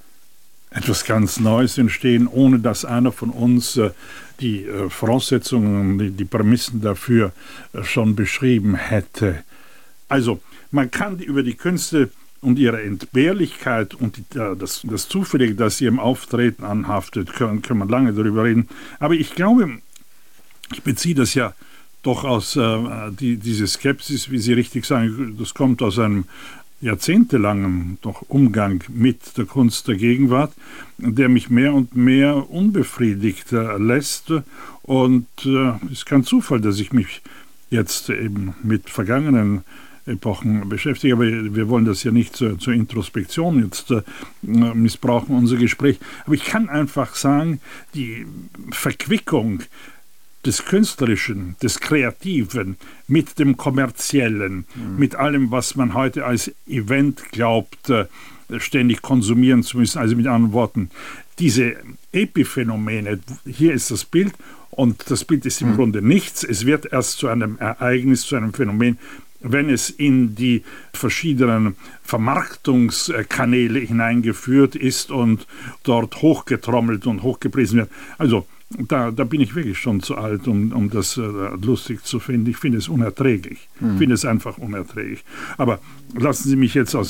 etwas ganz Neues entstehen, ohne dass einer von uns die Voraussetzungen, die Prämissen dafür schon beschrieben hätte. Also man kann über die Künste und ihre Entbehrlichkeit und das Zufällige, das sie im Auftreten anhaftet, können wir lange darüber reden. Aber ich glaube, ich beziehe das ja doch aus diese Skepsis, wie Sie richtig sagen, das kommt aus einem jahrzehntelangen doch Umgang mit der Kunst der Gegenwart, der mich mehr und mehr unbefriedigt lässt. Und es ist kein Zufall, dass ich mich jetzt eben mit vergangenen Epochen beschäftige, aber wir wollen das ja nicht zur Introspektion jetzt missbrauchen, unser Gespräch. Aber ich kann einfach sagen, die Verquickung des Künstlerischen, des Kreativen mit dem Kommerziellen, mit allem, was man heute als Event glaubt, ständig konsumieren zu müssen, also mit anderen Worten, diese Epiphänomene, hier ist das Bild und das Bild ist im Grunde nichts, es wird erst zu einem Ereignis, zu einem Phänomen, wenn es in die verschiedenen Vermarktungskanäle hineingeführt ist und dort hochgetrommelt und hochgepriesen wird. Also da bin ich wirklich schon zu alt, um das lustig zu finden. Ich finde es unerträglich. Ich finde es einfach unerträglich. Aber lassen Sie mich jetzt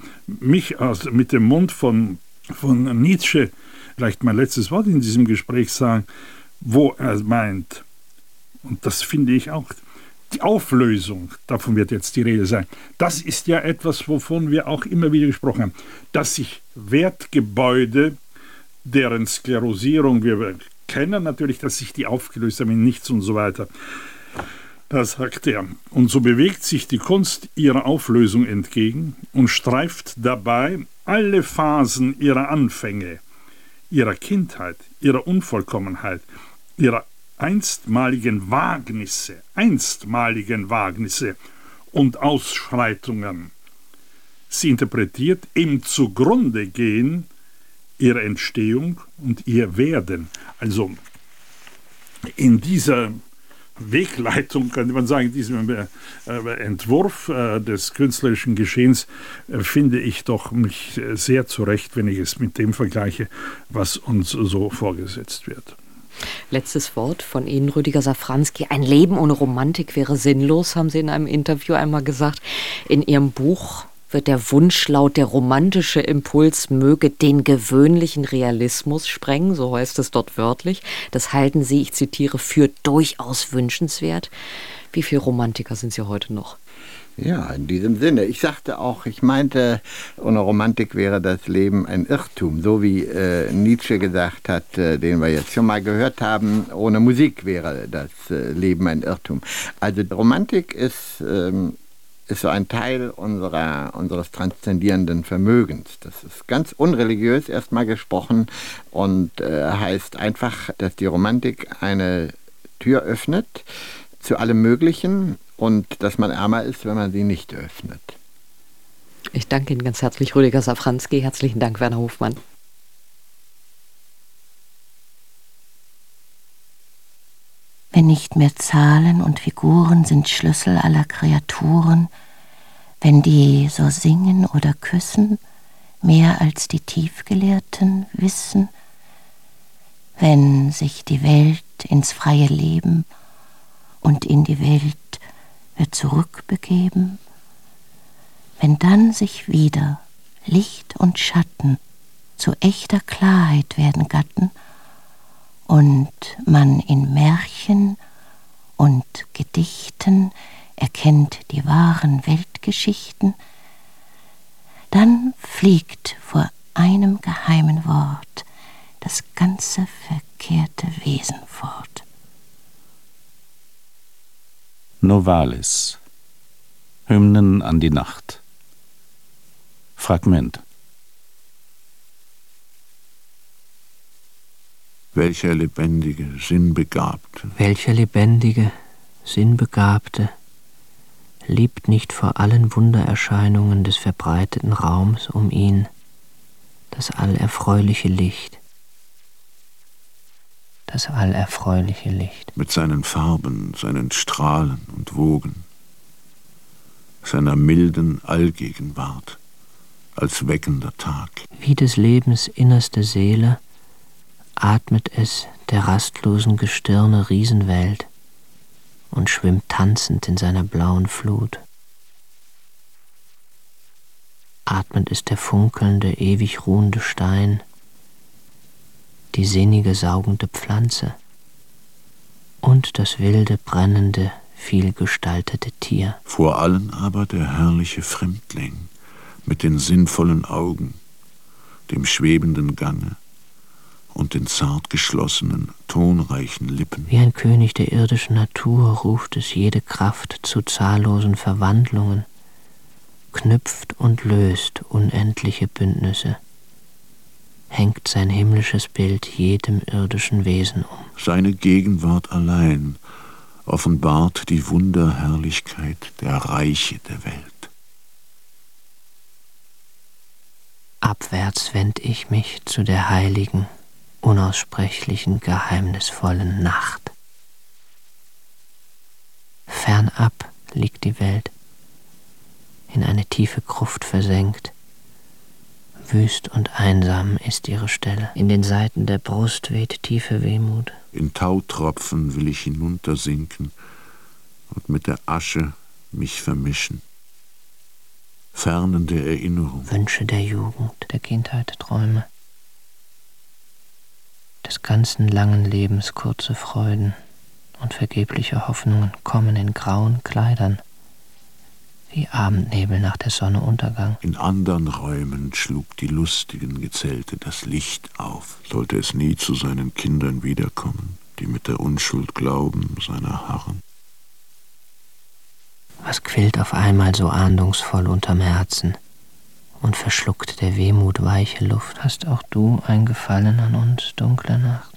mit dem Mund von Nietzsche vielleicht mein letztes Wort in diesem Gespräch sagen, wo er meint, Und das finde ich auch. Die Auflösung, davon wird jetzt die Rede sein, das ist ja etwas, wovon wir auch immer wieder gesprochen haben, dass sich Wertgebäude, deren Sklerosierung wir kennen, natürlich, dass sich die aufgelöst haben in nichts und so weiter. Das sagt er. Und so bewegt sich die Kunst ihrer Auflösung entgegen und streift dabei alle Phasen ihrer Anfänge, ihrer Kindheit, ihrer Unvollkommenheit, ihrer einstmaligen Wagnisse und Ausschreitungen. Sie interpretiert im Zugrundegehen ihre Entstehung und ihr Werden. Also in dieser Wegleitung, könnte man sagen, in diesem Entwurf des künstlerischen Geschehens finde ich doch mich sehr zurecht, wenn ich es mit dem vergleiche, was uns so vorgesetzt wird. Letztes Wort von Ihnen, Rüdiger Safranski. Ein Leben ohne Romantik wäre sinnlos, haben Sie in einem Interview einmal gesagt. In Ihrem Buch wird der Wunsch laut, der romantische Impuls möge den gewöhnlichen Realismus sprengen, so heißt es dort wörtlich. Das halten Sie, ich zitiere, für durchaus wünschenswert. Wie viele Romantiker sind Sie heute noch? Ja, in diesem Sinne. Ich meinte, ohne Romantik wäre das Leben ein Irrtum, so wie Nietzsche gesagt hat, den wir jetzt schon mal gehört haben, ohne Musik wäre das Leben ein Irrtum. Also Romantik ist so ein Teil unseres transzendierenden Vermögens. Das ist ganz unreligiös erstmal gesprochen und heißt einfach, dass die Romantik eine Tür öffnet zu allem Möglichen und dass man ärmer ist, wenn man sie nicht öffnet. Ich danke Ihnen ganz herzlich, Rüdiger Safranski. Herzlichen Dank, Werner Hofmann. Wenn nicht mehr Zahlen und Figuren sind Schlüssel aller Kreaturen, wenn die so singen oder küssen, mehr als die Tiefgelehrten wissen, wenn sich die Welt ins freie Leben und in die Welt wird zurückbegeben, wenn dann sich wieder Licht und Schatten zu echter Klarheit werden gatten und man in Märchen und Gedichten erkennt die wahren Weltgeschichten, dann fliegt vor einem geheimen Wort das ganze verkehrte Wesen fort. Novalis. Hymnen an die Nacht. Fragment. Welcher lebendige, sinnbegabte liebt nicht vor allen Wundererscheinungen des verbreiteten Raums um ihn das allerfreuliche Licht. Mit seinen Farben, seinen Strahlen und Wogen, seiner milden Allgegenwart als weckender Tag. Wie des Lebens innerste Seele atmet es der rastlosen Gestirne Riesenwelt und schwimmt tanzend in seiner blauen Flut. Atmend ist der funkelnde, ewig ruhende Stein, die sinnige, saugende Pflanze und das wilde, brennende, vielgestaltete Tier. Vor allen aber der herrliche Fremdling mit den sinnvollen Augen, dem schwebenden Gange und den zart geschlossenen, tonreichen Lippen. Wie ein König der irdischen Natur ruft es jede Kraft zu zahllosen Verwandlungen, knüpft und löst unendliche Bündnisse, hängt sein himmlisches Bild jedem irdischen Wesen um. Seine Gegenwart allein offenbart die Wunderherrlichkeit der Reiche der Welt. Abwärts wend ich mich zu der heiligen, unaussprechlichen, geheimnisvollen Nacht. Fernab liegt die Welt, in eine tiefe Gruft versenkt. Wüst und einsam ist ihre Stelle. In den Saiten der Brust weht tiefe Wehmut. In Tautropfen will ich hinuntersinken und mit der Asche mich vermischen. Fernende Erinnerung. Wünsche der Jugend, der Kindheit, Träume. Des ganzen langen Lebens kurze Freuden, und vergebliche Hoffnungen kommen in grauen Kleidern, wie Abendnebel nach der Sonneuntergang. In andern Räumen schlug die lustigen Gezelte das Licht auf. Sollte es nie zu seinen Kindern wiederkommen, die mit der Unschuld glauben, seiner harren? Was quillt auf einmal so ahndungsvoll unterm Herzen und verschluckt der Wehmut weiche Luft? Hast auch du ein Gefallen an uns, dunkle Nacht?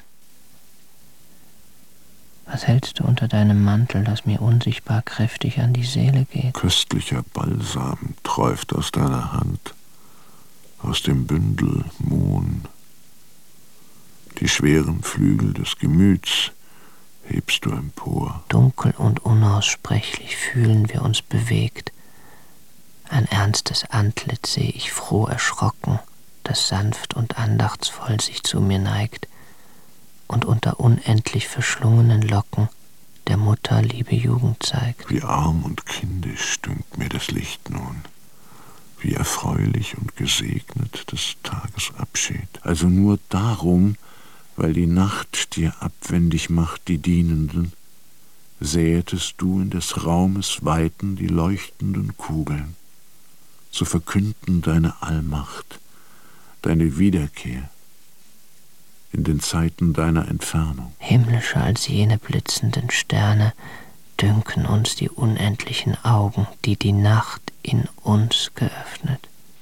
Was hältst du unter deinem Mantel, das mir unsichtbar kräftig an die Seele geht? Köstlicher Balsam träuft aus deiner Hand, aus dem Bündel Mohn. Die schweren Flügel des Gemüts hebst du empor. Dunkel und unaussprechlich fühlen wir uns bewegt. Ein ernstes Antlitz seh ich froh erschrocken, das sanft und andachtsvoll sich zu mir neigt und unter unendlich verschlungenen Locken der Mutter liebe Jugend zeigt. Wie arm und kindisch dünkt mir das Licht nun, wie erfreulich und gesegnet des Tages Abschied. Also nur darum, weil die Nacht dir abwendig macht die Dienenden, säetest du in des Raumes Weiten die leuchtenden Kugeln, zu verkünden deine Allmacht, deine Wiederkehr in den Zeiten deiner Entfernung. Himmlischer als jene blitzenden Sterne dünken uns die unendlichen Augen, die die Nacht in uns geöffnet.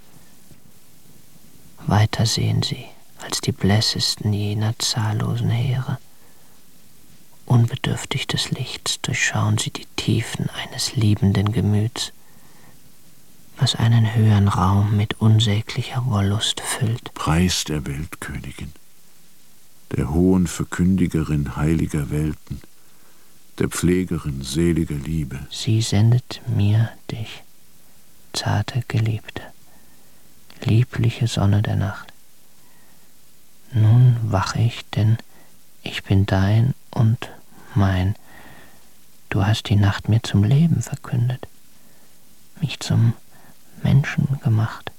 Weiter sehen sie als die blässesten jener zahllosen Heere. Unbedürftig des Lichts durchschauen sie die Tiefen eines liebenden Gemüts, was einen höheren Raum mit unsäglicher Wollust füllt. Preis der Weltkönigin, der hohen Verkündigerin heiliger Welten, der Pflegerin seliger Liebe. Sie sendet mir dich, zarte Geliebte, liebliche Sonne der Nacht. Nun wach ich, denn ich bin dein und mein. Du hast die Nacht mir zum Leben verkündet, mich zum Menschen gemacht.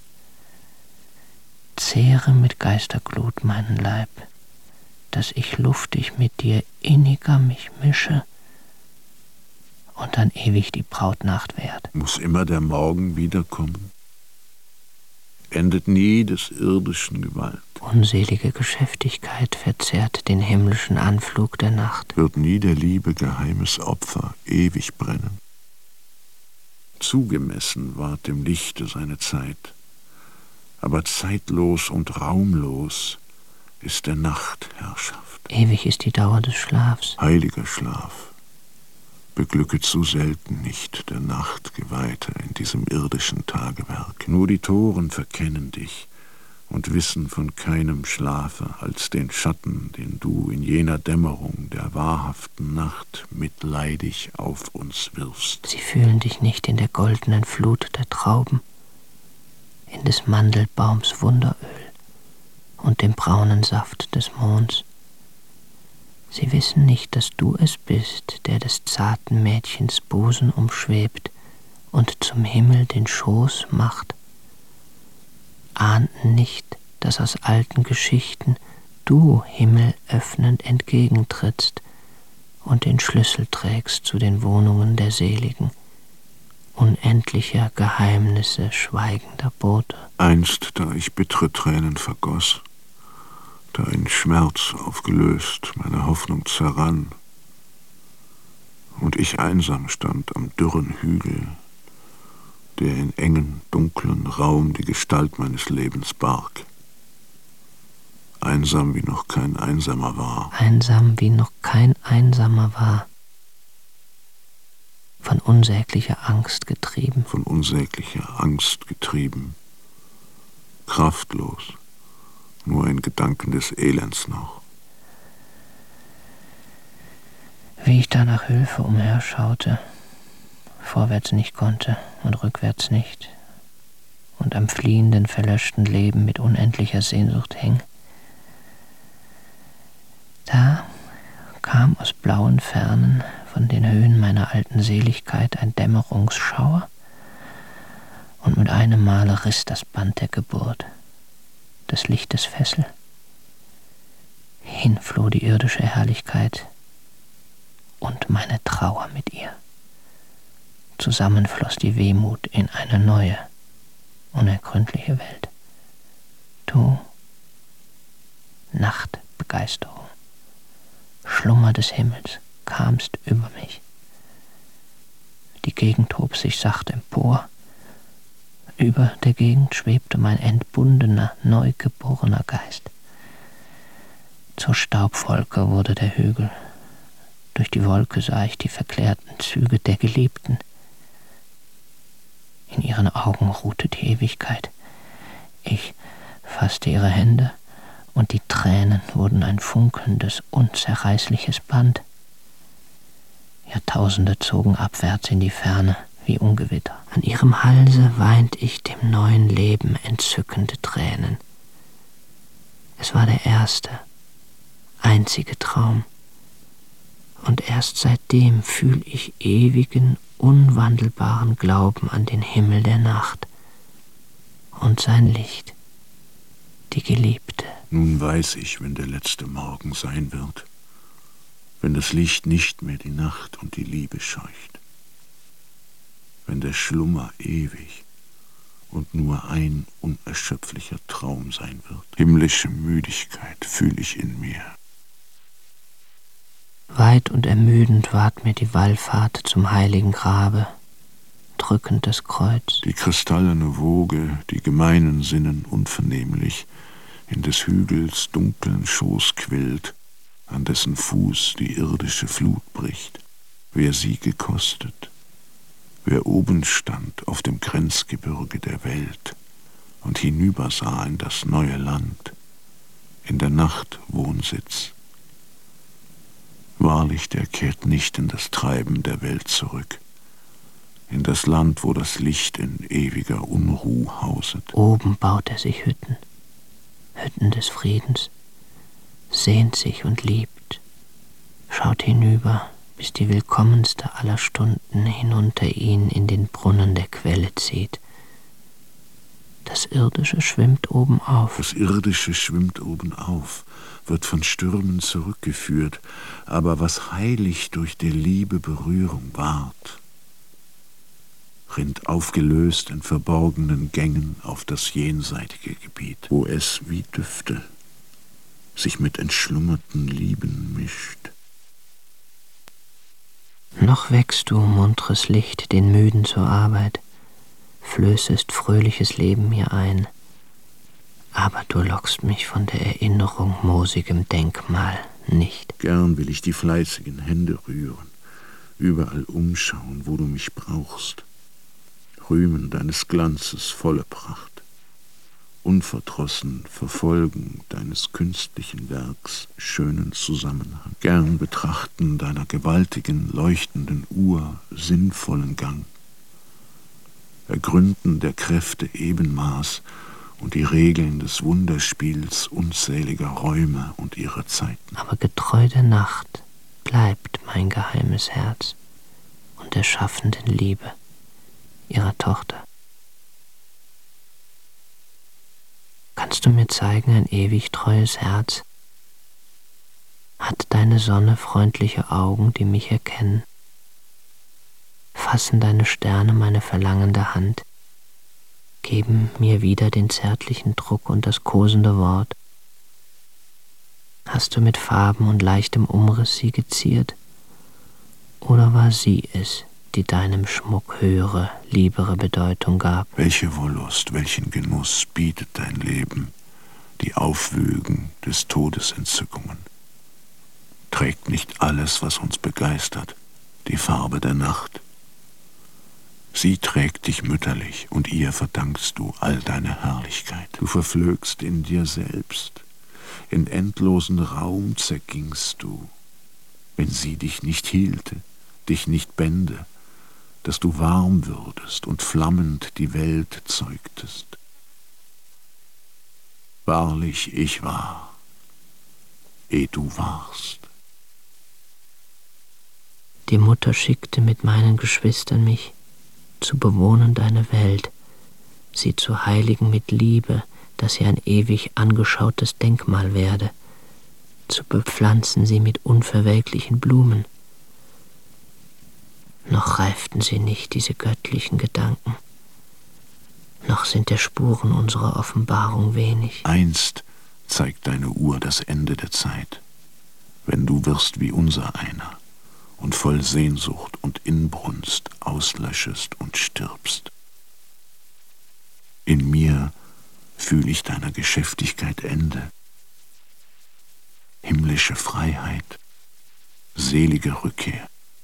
Zehre mit Geisterglut meinen Leib, dass ich luftig mit dir inniger mich mische und dann ewig die Brautnacht währt. Muss immer der Morgen wiederkommen? Endet nie des irdischen Gewalt? Unselige Geschäftigkeit verzehrt den himmlischen Anflug der Nacht. Wird nie der Liebe geheimes Opfer ewig brennen? Zugemessen ward dem Lichte seine Zeit, aber zeitlos und raumlos ist der Nacht Herrschaft. Ewig ist die Dauer des Schlafs. Heiliger Schlaf, beglücket zu selten nicht der Nacht Geweihte in diesem irdischen Tagewerk. Nur die Toren verkennen dich und wissen von keinem Schlafe als den Schatten, den du in jener Dämmerung der wahrhaften Nacht mitleidig auf uns wirfst. Sie fühlen dich nicht in der goldenen Flut der Trauben, in des Mandelbaums Wunderöl und dem braunen Saft des Monds. Sie wissen nicht, dass du es bist, der des zarten Mädchens Busen umschwebt und zum Himmel den Schoß macht. Ahnten nicht, dass aus alten Geschichten du Himmel öffnend entgegentrittst und den Schlüssel trägst zu den Wohnungen der Seligen, unendlicher Geheimnisse schweigender Bote. Einst, da ich bittere Tränen vergoss, da ein Schmerz aufgelöst meine Hoffnung zerrann und ich einsam stand am dürren Hügel, der in engen, dunklen Raum die Gestalt meines Lebens barg. Einsam wie noch kein Einsamer war. Einsam wie noch kein Einsamer war. Von unsäglicher Angst getrieben. Von unsäglicher Angst getrieben. Kraftlos. Nur ein Gedanken des Elends noch. Wie ich da nach Hilfe umherschaute, vorwärts nicht konnte und rückwärts nicht, und am fliehenden, verlöschten Leben mit unendlicher Sehnsucht hing, da kam aus blauen Fernen von den Höhen meiner alten Seligkeit ein Dämmerungsschauer, und mit einem Male riss das Band der Geburt, des Lichtes Fessel. Hinfloh die irdische Herrlichkeit, und meine Trauer mit ihr. Zusammen floss die Wehmut in eine neue, unergründliche Welt. Du, Nachtbegeisterung, Schlummer des Himmels, kamst über mich. Die Gegend hob sich sacht empor. Über der Gegend schwebte mein entbundener, neugeborener Geist. Zur Staubwolke wurde der Hügel. Durch die Wolke sah ich die verklärten Züge der Geliebten. In ihren Augen ruhte die Ewigkeit. Ich fasste ihre Hände, und die Tränen wurden ein funkelndes, unzerreißliches Band. Jahrtausende zogen abwärts in die Ferne, wie Ungewitter. An ihrem Halse weint ich dem neuen Leben entzückende Tränen. Es war der erste, einzige Traum. Und erst seitdem fühl ich ewigen, unwandelbaren Glauben an den Himmel der Nacht und sein Licht, die Geliebte. Nun weiß ich, wenn der letzte Morgen sein wird, wenn das Licht nicht mehr die Nacht und die Liebe scheucht, wenn der Schlummer ewig und nur ein unerschöpflicher Traum sein wird. Himmlische Müdigkeit fühl ich in mir. Weit und ermüdend ward mir die Wallfahrt zum heiligen Grabe, drückend das Kreuz. Die kristallene Woge, die gemeinen Sinnen unvernehmlich in des Hügels dunklen Schoß quillt, an dessen Fuß die irdische Flut bricht. Wer sie gekostet, wer oben stand auf dem Grenzgebirge der Welt und hinübersah in das neue Land, in der Nacht Wohnsitz. Wahrlich, der kehrt nicht in das Treiben der Welt zurück, in das Land, wo das Licht in ewiger Unruh hauset. Oben baut er sich Hütten, Hütten des Friedens, sehnt sich und liebt, schaut hinüber, bis die willkommenste aller Stunden hinunter ihn in den Brunnen der Quelle zieht. Das Irdische schwimmt oben auf. Das Irdische schwimmt oben auf, wird von Stürmen zurückgeführt, aber was heilig durch der Liebe Berührung ward, rinnt aufgelöst in verborgenen Gängen auf das jenseitige Gebiet, wo es wie Düfte sich mit entschlummerten Lieben mischt. Noch weckst du, muntres Licht, den Müden zur Arbeit, flößest fröhliches Leben mir ein, aber du lockst mich von der Erinnerung moosigem Denkmal nicht. Gern will ich die fleißigen Hände rühren, überall umschauen, wo du mich brauchst, rühmen deines Glanzes volle Pracht, unverdrossen verfolgen deines künstlichen Werks schönen Zusammenhang, gern betrachten deiner gewaltigen, leuchtenden Uhr sinnvollen Gang, ergründen der Kräfte Ebenmaß und die Regeln des Wunderspiels unzähliger Räume und ihrer Zeiten. Aber getreu der Nacht bleibt mein geheimes Herz und der schaffenden Liebe ihrer Tochter. Kannst du mir zeigen ein ewig treues Herz? Hat deine Sonne freundliche Augen, die mich erkennen? Fassen deine Sterne meine verlangende Hand, geben mir wieder den zärtlichen Druck und das kosende Wort. Hast du mit Farben und leichtem Umriss sie geziert? Oder war sie es, die deinem Schmuck höhere, liebere Bedeutung gab? Welche Wollust, welchen Genuss bietet dein Leben, die Aufwügen des Todes Entzückungen? Trägt nicht alles, was uns begeistert, die Farbe der Nacht? Sie trägt dich mütterlich, und ihr verdankst du all deine Herrlichkeit. Du verflögst in dir selbst, in endlosen Raum zergingst du, wenn sie dich nicht hielte, dich nicht bände, dass du warm würdest und flammend die Welt zeugtest. Wahrlich, ich war, ehe du warst. Die Mutter schickte mit meinen Geschwistern mich, zu bewohnen deine Welt, sie zu heiligen mit Liebe, dass sie ein ewig angeschautes Denkmal werde, zu bepflanzen sie mit unverwelklichen Blumen, Noch reiften sie nicht, diese göttlichen Gedanken. Noch sind der Spuren unserer Offenbarung wenig. Einst zeigt deine Uhr das Ende der Zeit, wenn du wirst wie unser einer und voll Sehnsucht und Inbrunst auslöschest und stirbst. In mir fühl ich deiner Geschäftigkeit Ende, himmlische Freiheit, selige Rückkehr.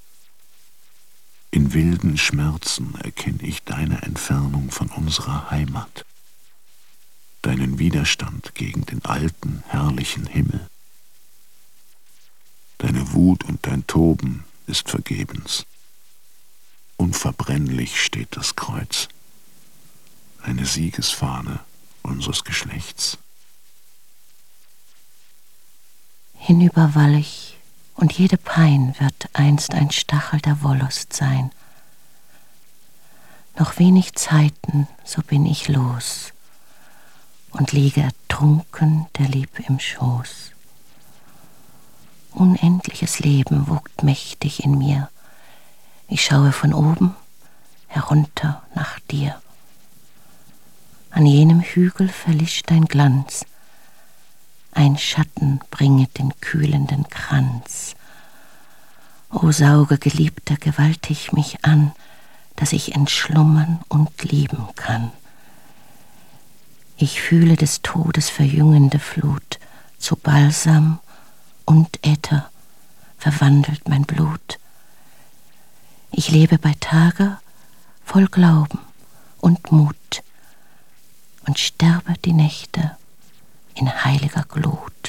In wilden Schmerzen erkenne ich deine Entfernung von unserer Heimat, deinen Widerstand gegen den alten, herrlichen Himmel. Deine Wut und dein Toben ist vergebens. Unverbrennlich steht das Kreuz, eine Siegesfahne unseres Geschlechts. Hinüber wall ich, und jede Pein wird einst ein Stachel der Wollust sein. Noch wenig Zeiten, so bin ich los und liege ertrunken der Liebe im Schoß. Unendliches Leben wogt mächtig in mir. Ich schaue von oben herunter nach dir. An jenem Hügel verlischt dein Glanz. Ein Schatten bringet den kühlenden Kranz. O sauge, Geliebter, gewaltig mich an, dass ich entschlummern und lieben kann. Ich fühle des Todes verjüngende Flut, zu Balsam und Äther verwandelt mein Blut. Ich lebe bei Tage voll Glauben und Mut und sterbe die Nächte in heiliger Glut.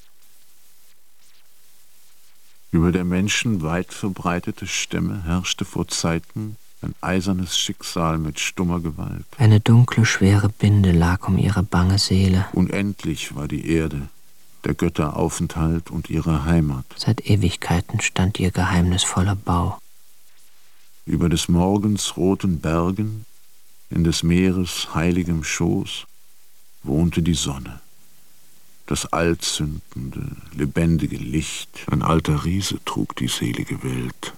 Über der Menschen weit verbreitete Stämme herrschte vor Zeiten ein eisernes Schicksal mit stummer Gewalt. Eine dunkle, schwere Binde lag um ihre bange Seele. Unendlich war die Erde, der Götter Aufenthalt und ihre Heimat. Seit Ewigkeiten stand ihr geheimnisvoller Bau. Über des Morgens roten Bergen, in des Meeres heiligem Schoß, wohnte die Sonne. Das allzündende, lebendige Licht, ein alter Riese trug die selige Welt.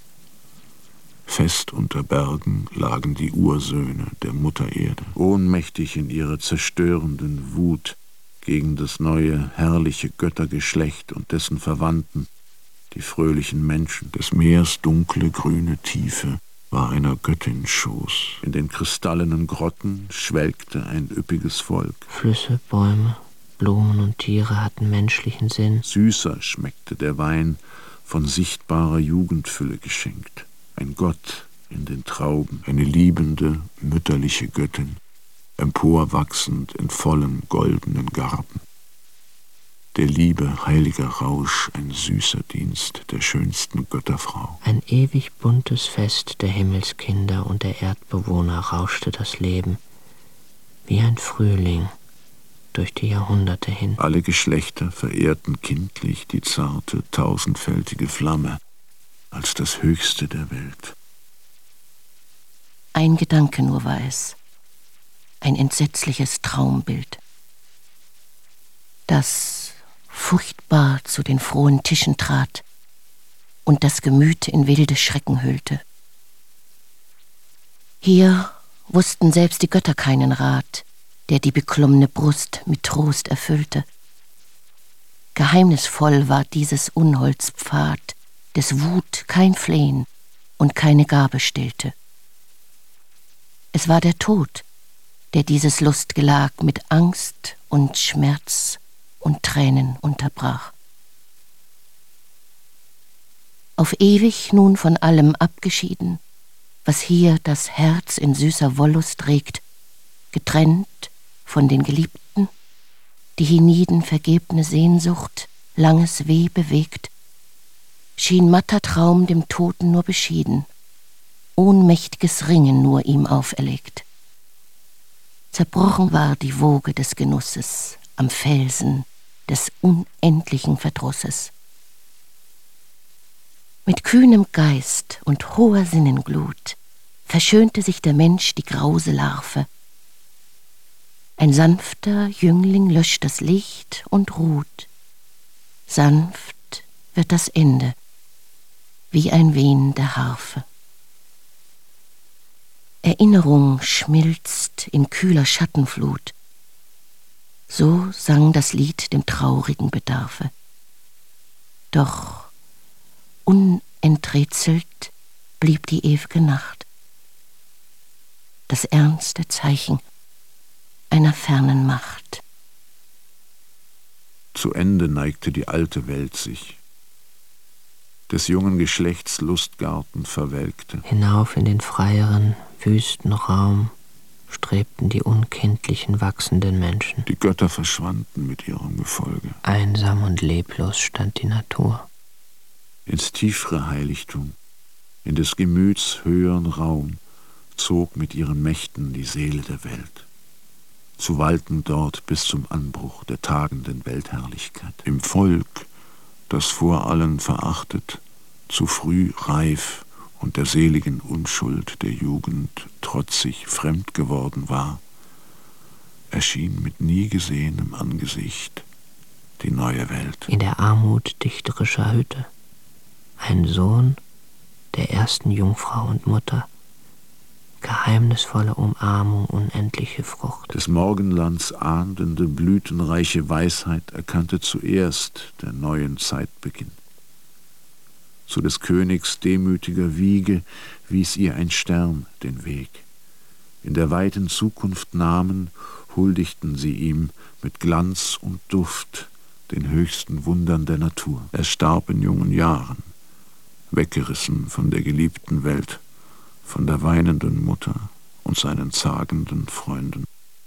Fest unter Bergen lagen die Ursöhne der Mutter Erde, ohnmächtig in ihrer zerstörenden Wut gegen das neue, herrliche Göttergeschlecht und dessen Verwandten, die fröhlichen Menschen. Des Meers dunkle, grüne Tiefe war einer Göttin Schoß. In den kristallenen Grotten schwelgte ein üppiges Volk. Flüsse, Bäume, Blumen und Tiere hatten menschlichen Sinn. Süßer schmeckte der Wein, von sichtbarer Jugendfülle geschenkt. Ein Gott in den Trauben, eine liebende, mütterliche Göttin, emporwachsend in vollem goldenen Garben. Der Liebe heiliger Rausch, ein süßer Dienst der schönsten Götterfrau. Ein ewig buntes Fest der Himmelskinder und der Erdbewohner rauschte das Leben, wie ein Frühling durch die Jahrhunderte hin. Alle Geschlechter verehrten kindlich die zarte, tausendfältige Flamme als das Höchste der Welt. Ein Gedanke nur war es, ein entsetzliches Traumbild, das furchtbar zu den frohen Tischen trat und das Gemüt in wilde Schrecken hüllte. Hier wussten selbst die Götter keinen Rat, der die beklommene Brust mit Trost erfüllte. Geheimnisvoll war dieses Unholzpfad, des Wut kein Flehen und keine Gabe stillte. Es war der Tod, der dieses Lustgelag mit Angst und Schmerz und Tränen unterbrach. Auf ewig nun von allem abgeschieden, was hier das Herz in süßer Wollust regt, getrennt von den Geliebten, die hienieden vergebne Sehnsucht langes Weh bewegt, schien matter Traum dem Toten nur beschieden, ohnmächtiges Ringen nur ihm auferlegt. Zerbrochen war die Woge des Genusses am Felsen des unendlichen Verdrusses. Mit kühnem Geist und hoher Sinnenglut verschönte sich der Mensch die grause Larve. Ein sanfter Jüngling löscht das Licht und ruht. Sanft wird das Ende, wie ein Wehen der Harfe. Erinnerung schmilzt in kühler Schattenflut. So sang das Lied dem traurigen Bedarfe. Doch unenträtselt blieb die ew'ge Nacht. Das ernste Zeichen einer fernen Macht. Zu Ende neigte die alte Welt sich. Des jungen Geschlechts Lustgarten verwelkte. Hinauf in den freieren, wüsten Raum strebten die unkindlichen, wachsenden Menschen. Die Götter verschwanden mit ihrem Gefolge. Einsam und leblos stand die Natur. Ins tiefere Heiligtum, in des Gemüts höheren Raum, zog mit ihren Mächten die Seele der Welt. Zu walten dort bis zum Anbruch der tagenden Weltherrlichkeit. Im Volk, das vor allen verachtet, zu früh reif und der seligen Unschuld der Jugend trotzig fremd geworden war, erschien mit nie gesehenem Angesicht die neue Welt. In der Armut dichterischer Hütte, ein Sohn der ersten Jungfrau und Mutter, geheimnisvolle Umarmung, unendliche Frucht. Des Morgenlands ahndende, blütenreiche Weisheit erkannte zuerst der neuen Zeitbeginn. Zu des Königs demütiger Wiege wies ihr ein Stern den Weg. In der weiten Zukunft nahmen, huldigten sie ihm mit Glanz und Duft den höchsten Wundern der Natur. Er starb in jungen Jahren, weggerissen von der geliebten Welt, von der weinenden Mutter und seinen zagenden Freunden.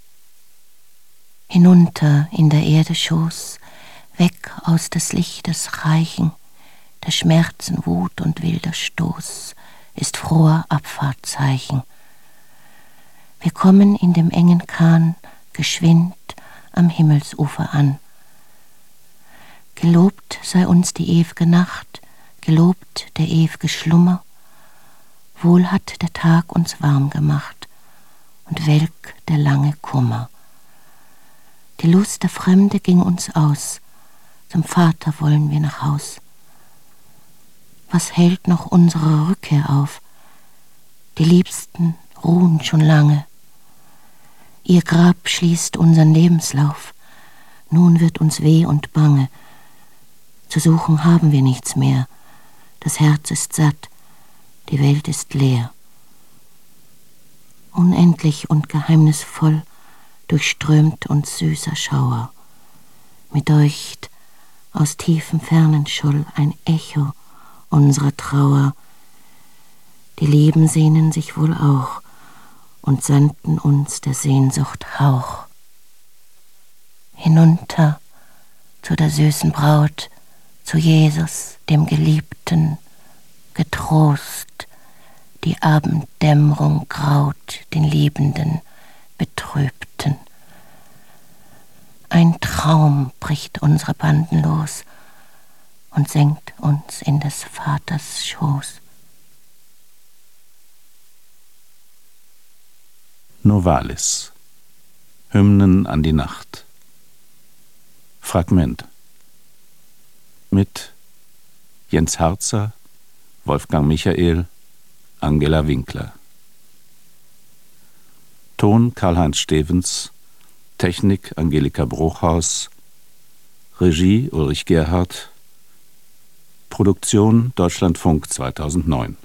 Hinunter in der Erde Schoß, weg aus des Lichtes Reichen, der Schmerzen Wut und wilder Stoß ist froher Abfahrtzeichen. Wir kommen in dem engen Kahn geschwind am Himmelsufer an. Gelobt sei uns die ew'ge Nacht, gelobt der ew'ge Schlummer. Wohl hat der Tag uns warm gemacht und welk der lange Kummer. Die Lust der Fremde ging uns aus, zum Vater wollen wir nach Haus. Was hält noch unsere Rückkehr auf? Die Liebsten ruhen schon lange. Ihr Grab schließt unseren Lebenslauf, nun wird uns weh und bange. Zu suchen haben wir nichts mehr, das Herz ist satt, die Welt ist leer. Unendlich und geheimnisvoll durchströmt uns süßer Schauer. Mir deucht, aus tiefen Fernen scholl ein Echo unserer Trauer. Die Lieben sehnen sich wohl auch und sandten uns der Sehnsucht Hauch. Hinunter zu der süßen Braut, zu Jesus, dem Geliebten, getrost, die Abenddämmerung graut den Liebenden, Betrübten. Ein Traum bricht unsere Banden los und senkt uns in des Vaters Schoß. Novalis. Hymnen an die Nacht. Fragment. Mit Jens Harzer, Wolfgang Michael, Angela Winkler. Ton Karl-Heinz Stevens, Technik Angelika Bruchhaus, Regie Ulrich Gerhardt, Produktion Deutschlandfunk 2009.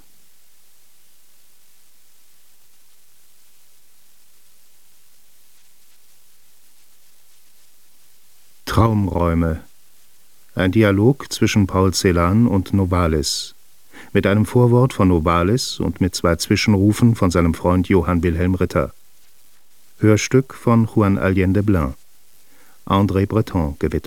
Traumräume. Ein Dialog zwischen Paul Celan und Novalis. Mit einem Vorwort von Novalis und mit 2 Zwischenrufen von seinem Freund Johann Wilhelm Ritter. Hörstück von Juan Allende Blanc. André Breton gewidmet.